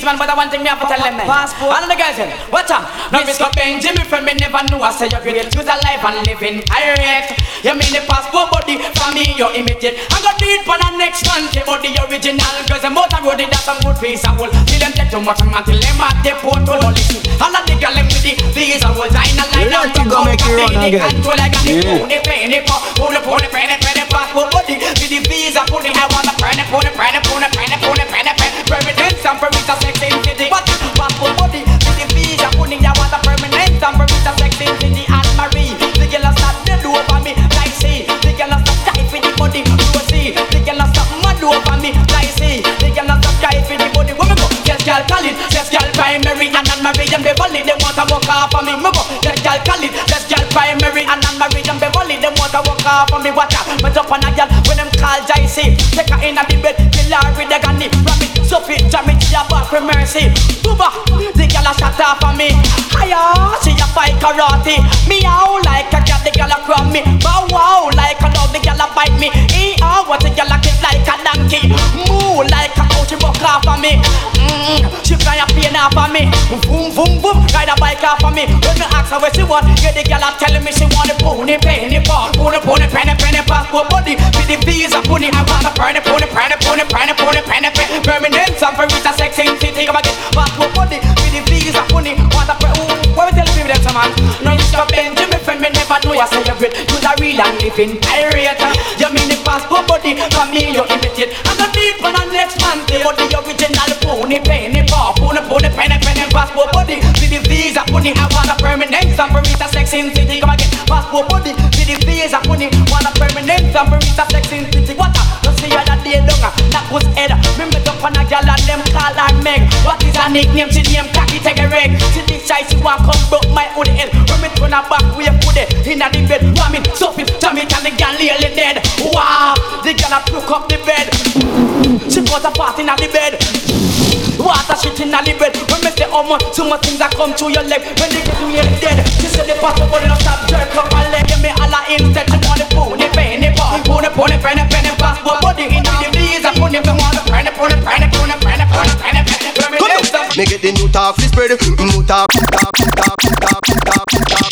man, but I want thing me have to tell them, man. Passport. And the guys, watch out. Now Mister Benjamin, friend, me never knew I say you're great. You're alive and living irate. You mean the passport body, for me you imitate. I got need for the next one, but the original. Cause the motor road, that's some good piece of wool. Till them take too much until them at the port, don't listen. All of the girl with the visa will die in a line. Let you go make it run again. Control like a pony, penny, pony, pony, penny, penny, passport body. With the visa, pony, I want a penny, pony, penny, pony, penny, pony, penny, penny. Permanent and permit sex in city. But passport body, with the visa, pony, I want a permanent and permit sex in city. Anne Marie, the girl start the do over me like see. The girl start tight for the body, you see. The girl start mad over me like see. The girl start tight for the body. Where me go? Yes, girl, call it. Yes, girl, primary and Anne Marie and Beverly. They want to walk off of me. Me go. Yes, girl, call it. Yes, girl, primary and Anne Marie and Beverly. They want to walk off of me. Watch out. Me jump on a girl when them call J C. Take her in at the bed, kill her with the gun. Ram it, Sophie, jam it, she a back for mercy. Booba, the girl a shot off of me. Hiya, she a fight karate. Meow like a cat, the girl a cram me. Bow wow like a dog, the girl a bite me. E oh, what the girl a kick like a donkey. Moo like a cow, she buck off of me. Mm, she fly a plane off of me. Boom, boom, boom, ride a bike off of me. When me ask her what she want, yeah, the girl a telling me she want the pony, penny, bar, pony, pony, penny, penny, passport body. With the visa, pony, I want a penny, pony, penny, pony, penny, pony, penny, penny. Permanent, some for it a sex in city. Come again, passport body. With the visa, pony, want a penny. What we tell people them, some man? No, you stop Benjamin, friend, me never know you celebrate. You the real and living pirate. You mean the passport body, from me you imitate. I'm the deep for the next man, but the original pony, penny, bar, pony, pony, penny, penny, passport body. With the visa, pony, I want a permanent, some for it a sex in city. Come again, passport body. With the visa, pony, want a permanent, some for it a sex in city. What up? You see how that day longer, that was head. Remember up on a gal and them call her Meg. What is her nickname? She name Cocky take a reg. She this shy, she want come broke my hoodie head. When me turn her back, we have put it in the bed. Ram it, Sophie, jam it, and the gal nearly dead. Wow, the gal a broke up the bed. She got a part in the bed. Water shit in the bed. When me say oh much, too much things that come through your leg. When they get nearly dead, she said the passport body not stop jerk up her leg. Give me all her instead, she want the pony, penny, bar, pony, pony, penny, penny, passport body in the visa, pony, me want the penny, pony, penny, pony, penny, pony, penny, penny. Me get the new talk, this spread, new talk, talk, talk, talk, talk, talk,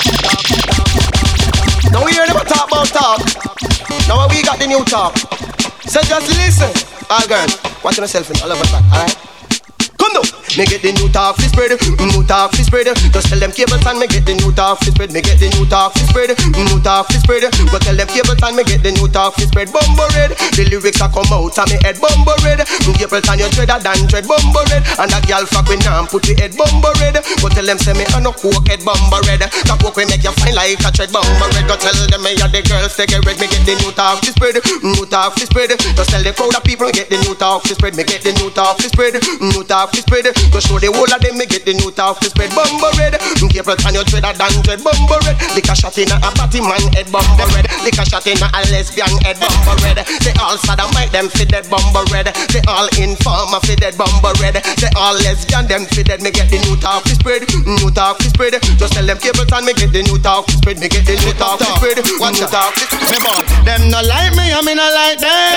talk. Now we hear them talk about talk. Now we got the new talk. So just listen. All girls, watch yourself in all of that, alright? Come now. Me get the new talk, this spread, new talk, this spread. Just tell them cable and me get the new talk, this spread. Me get the new talk, this spread, new talk, this spread. Go tell them cable and me get the new talk, this spread. Bumbo red, the lyrics a come out and me head bumbo red. Cable and you dreader than dread bumbo red. And that girl fuck with now put the head bumbo red. Go tell them say me a no coke head bumbo red. That coke we make you fine like a tread bumbo red. Go tell them me a the girls take a red. Me get the new talk, this spread, new talk, this spread. Just tell the crowd of people me get the new talk, this spread. Me get the new talk, this spread, new talk, this spread. Go show the whole of them, me get the new talk, this spread bumbo red. Cable and you dreader than dread bumbo red. Lick a shot in a batty man head bumbo red. Lick a shot in a lesbian head bumbo red. They all sodomite them fit dead bumbo red. They all informer fit dead bumbo red. They all lesbian them fit dead. Me get the new talk, this spread, new talk, this spread. Just tell them cable and me get the new talk, this spread. Me get the new talk, this spread, new talk, this spread. Me ball, them no like me, I mean I like them.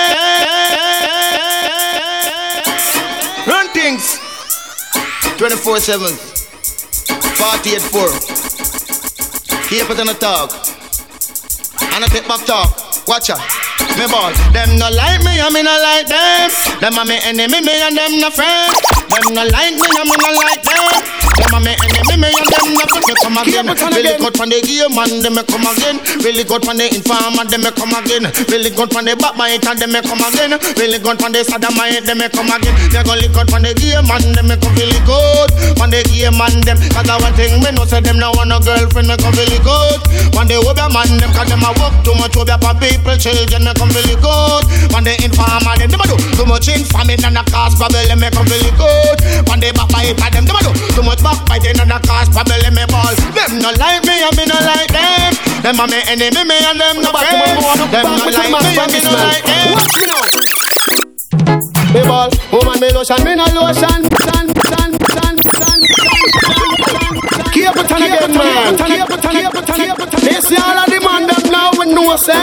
Run things twenty-four seven, forty-eight four. Keep it on the talk and I take back talk. Watch out. Me ball, them no like me, I mean I like them. Them are me enemy, me and them no friend. Them no like me, I mean I like them. Them are me enemy, me and them no friend. Me come again, really good from the game and them me come again. Really good from the informer, them me come again. Really good from the backbiter, them me come again. Really good from the sodomite, them me come again. They go really good from the game and them me come really good. From the game and them, cause I one thing me know say them no want no girlfriend, me come really good. When they over man, them cause them a work too much over for people, children, me come really good. When they informer, them them a do too much informing and a cause problem, me come really good. When they backbiter, them them a do too much backbiting and a cause problem, me ball. Them no like me, and me no like them. Them a me enemy, me and them no friends. Them no like me, and me no like them. Watch me now. Me ball, woman me lotion, me no lotion. Sun, sun, sun, sun. Keep it on again, man. Keep it on, keep it on, keep it on. They see all of the man them now we know say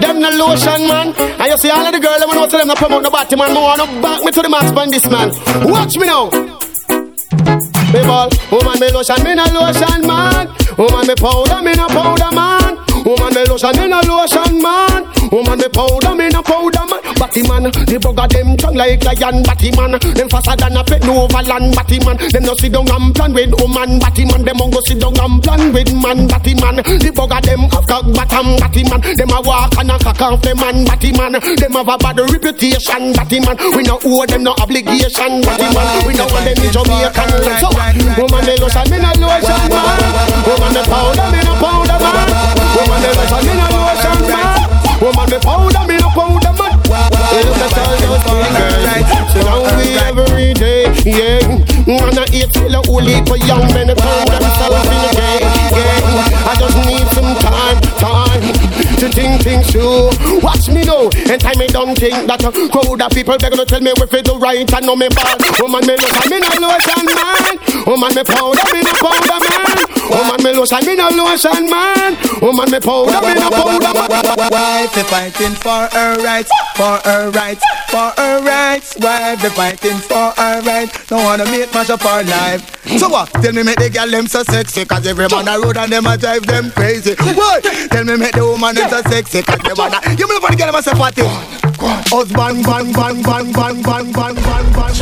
them no lotion, man. And you see all of the girls, them know to them no promote no body, man. I wanna back me to the max on this, man. Watch me now. Me ball, woman me lotion, me no lotion, man. Woman me powder, me no powder, man. Woman me lotion, me no lotion, man. Woman me powder, me no powder, man. Batty man, the bugger them strong like lion. Batty man, them faster than a pet no overland. Batty man, them no sit down and plan with woman. Batty man, them go sit down and plan with man. Batty man, the bugger them have cock bottom. Batty man, them a walk and a cock off the man. Batty man, them have a bad reputation. Batty man, we no owe them no obligation. Batty man, we no want them in Jamaican. So, woman me lotion, me no lotion, man. Woman me powder, me no powder, man. Woman me lotion, me no lotion, man. Woman me powder, me no powder, man. They look at all those pretty girls, so now we every day, yeah. Wanna eat till a whole heap of young men turn themselves in the game, yeah. I just need some time, time to think things through. Watch me now, and time me don't think that a crowd of people they're gonna tell me if it do right and know me bad. Woman me lotion, me no lotion, man. Woman me powder, me no powder, man. Woman me lotion, me no lotion, man. Woman me powder, me no powder, man. Wife is fighting for her rights, for her rights, for her rights. Wife is fighting for her rights. Don't wanna meet much of her life. So what? Tell me make the girl them so sexy, cause every man a road and them a drive them crazy. What? Tell me make the woman them so sexy, cause every man a... You me for the girl them a say party. Husband, van, van, van, van, van, van, van, van.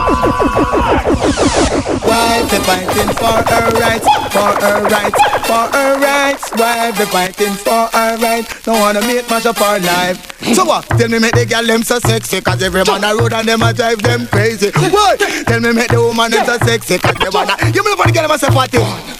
Wife is fighting for her rights, for her rights, for her rights. Wife is fighting for her rights. Don't wanna meet much of her life. So what? Tell me make the girl them so sexy, cause every man a road and them a drive them crazy. What? Tell me make the woman them so sexy, cause every man a... You me for the girl them a say party.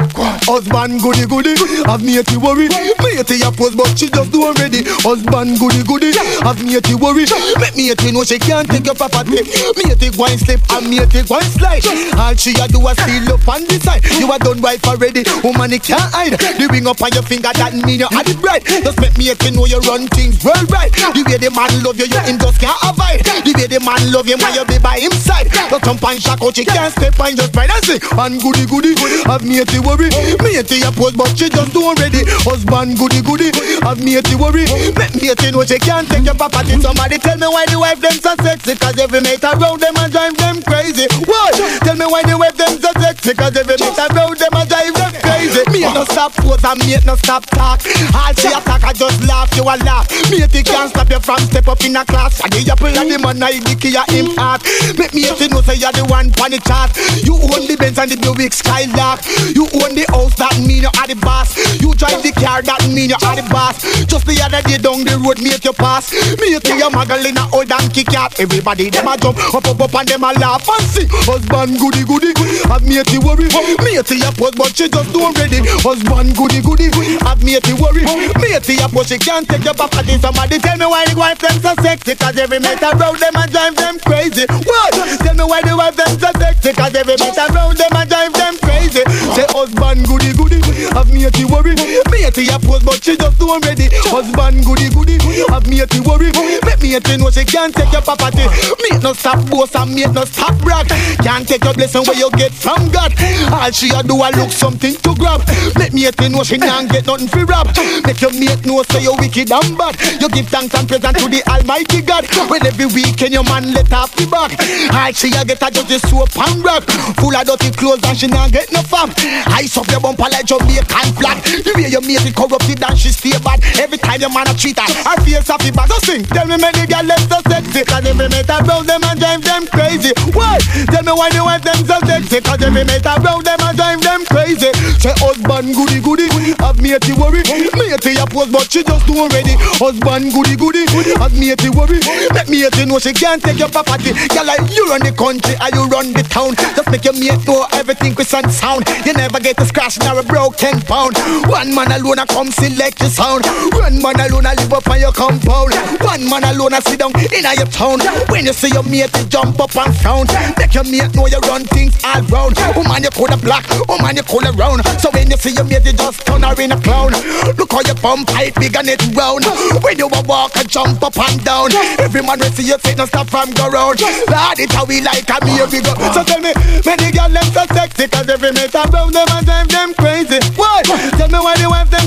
Husband goody goody, have me to worry. Me to your post but she just do already. Husband goody goody, have me to worry. Make me to know she can't take your property. Me take one slip and me take one slide. All she a do is steal up on the side. You are done right already, woman it can't hide. The ring up on your finger that mean you had it right. Just make me to know you run things worldwide. The way the man love you, you him just can't avoid. The way the man love you, man you be by him side. Don't jump and shock out, she can't step on just right and say. And goody goody, have me to worry. Me to your post but she just do already. Husband goody goody, have me to worry. Make me to know she can't take your property. Somebody tell me why the wife them so sexy, cause every mate around them and drive them crazy. What? Tell me why the wife them so sexy, cause every mate around them and drive them crazy. Me no stop pose and me no stop talk. All she attack I just laugh, you a laugh. Me it can't stop you from step up in a class. And the apple and the man I the key of him heart. Make me to know say you're the one on the chart. You own the Benz and the Buick Skylark. You own the house that mean you are the boss. You drive the car that mean you are the boss. Just the other day down the road make you pass. Me to your Magdalena old and kick out. Everybody them a jump up up up and them a laugh and see. Husband goody goody, have me to worry. Me to your post but she just do already. Husband goody goody, have me to worry. Me to your post she can't take your property. Somebody tell me why the wife them so sexy, cause every mate around them and drive them crazy. What? Tell me why the wife them so sexy, cause every mate around them and drive them crazy. Say husband goody goody, have me to worry. Me to your post but she just do already. Husband goody goody, have me to worry. Make me to know she can't take your property. Me no stop boast and me no stop brag. Can't take your blessing where you get from God. All she a do a look something to grab. Make me to know she can't get nothing for rob. Make your mate know say you wicked and bad. You give thanks and praise to the Almighty God. When every weekend your man let off the bag. All she a get a just a soap and rag. Full of dirty clothes and she not get no fam. Ice up your bumper like Jamaican flag. The way you make it corrupted and she stay bad. Every time your man a treat her, her face off the bag. So sing, tell me make the girl them so sexy, cause every mate around them and drive them crazy. Why? Tell me why the wife them so sexy, cause every mate around them and drive them crazy. Say husband goody goody, have me to worry. Me to your post but she just do already. Husband goody goody, have me to worry. Let me to know she can't take your property. Girl like you run the country and you run the town. Just make your mate know everything with some sound. You never get a scratch nor a broken pound. One man alone a come select your sound. One man alone a live up on your compound. One man alone a sit down in your town. When you see your mate you jump up and frown. Make your mate know you run things all round. Woman you coulda black, woman you coulda round. So when you see your mate you just turn her in a clown. Look how your bum height big and it round. When you a walk and jump up and down. Every man will see you say no stop from go round. Lord it's how we like and here we go. So tell me, many girls them so sexy, cause every mate around them and drive them crazy. Why? Tell me why the wife them so sexy,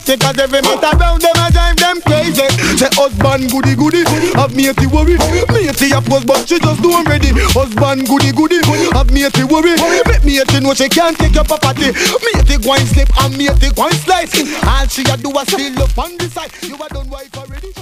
sexy, cause every mate around them a drive them crazy. Say husband goody goody, have matey worry. Matey a pose but she just do ready. Husband goody goody, have matey worry. Make matey know she can't take your property. Matey go and slip and matey go and slice. All she a do a steal up on the side. You a done wife already.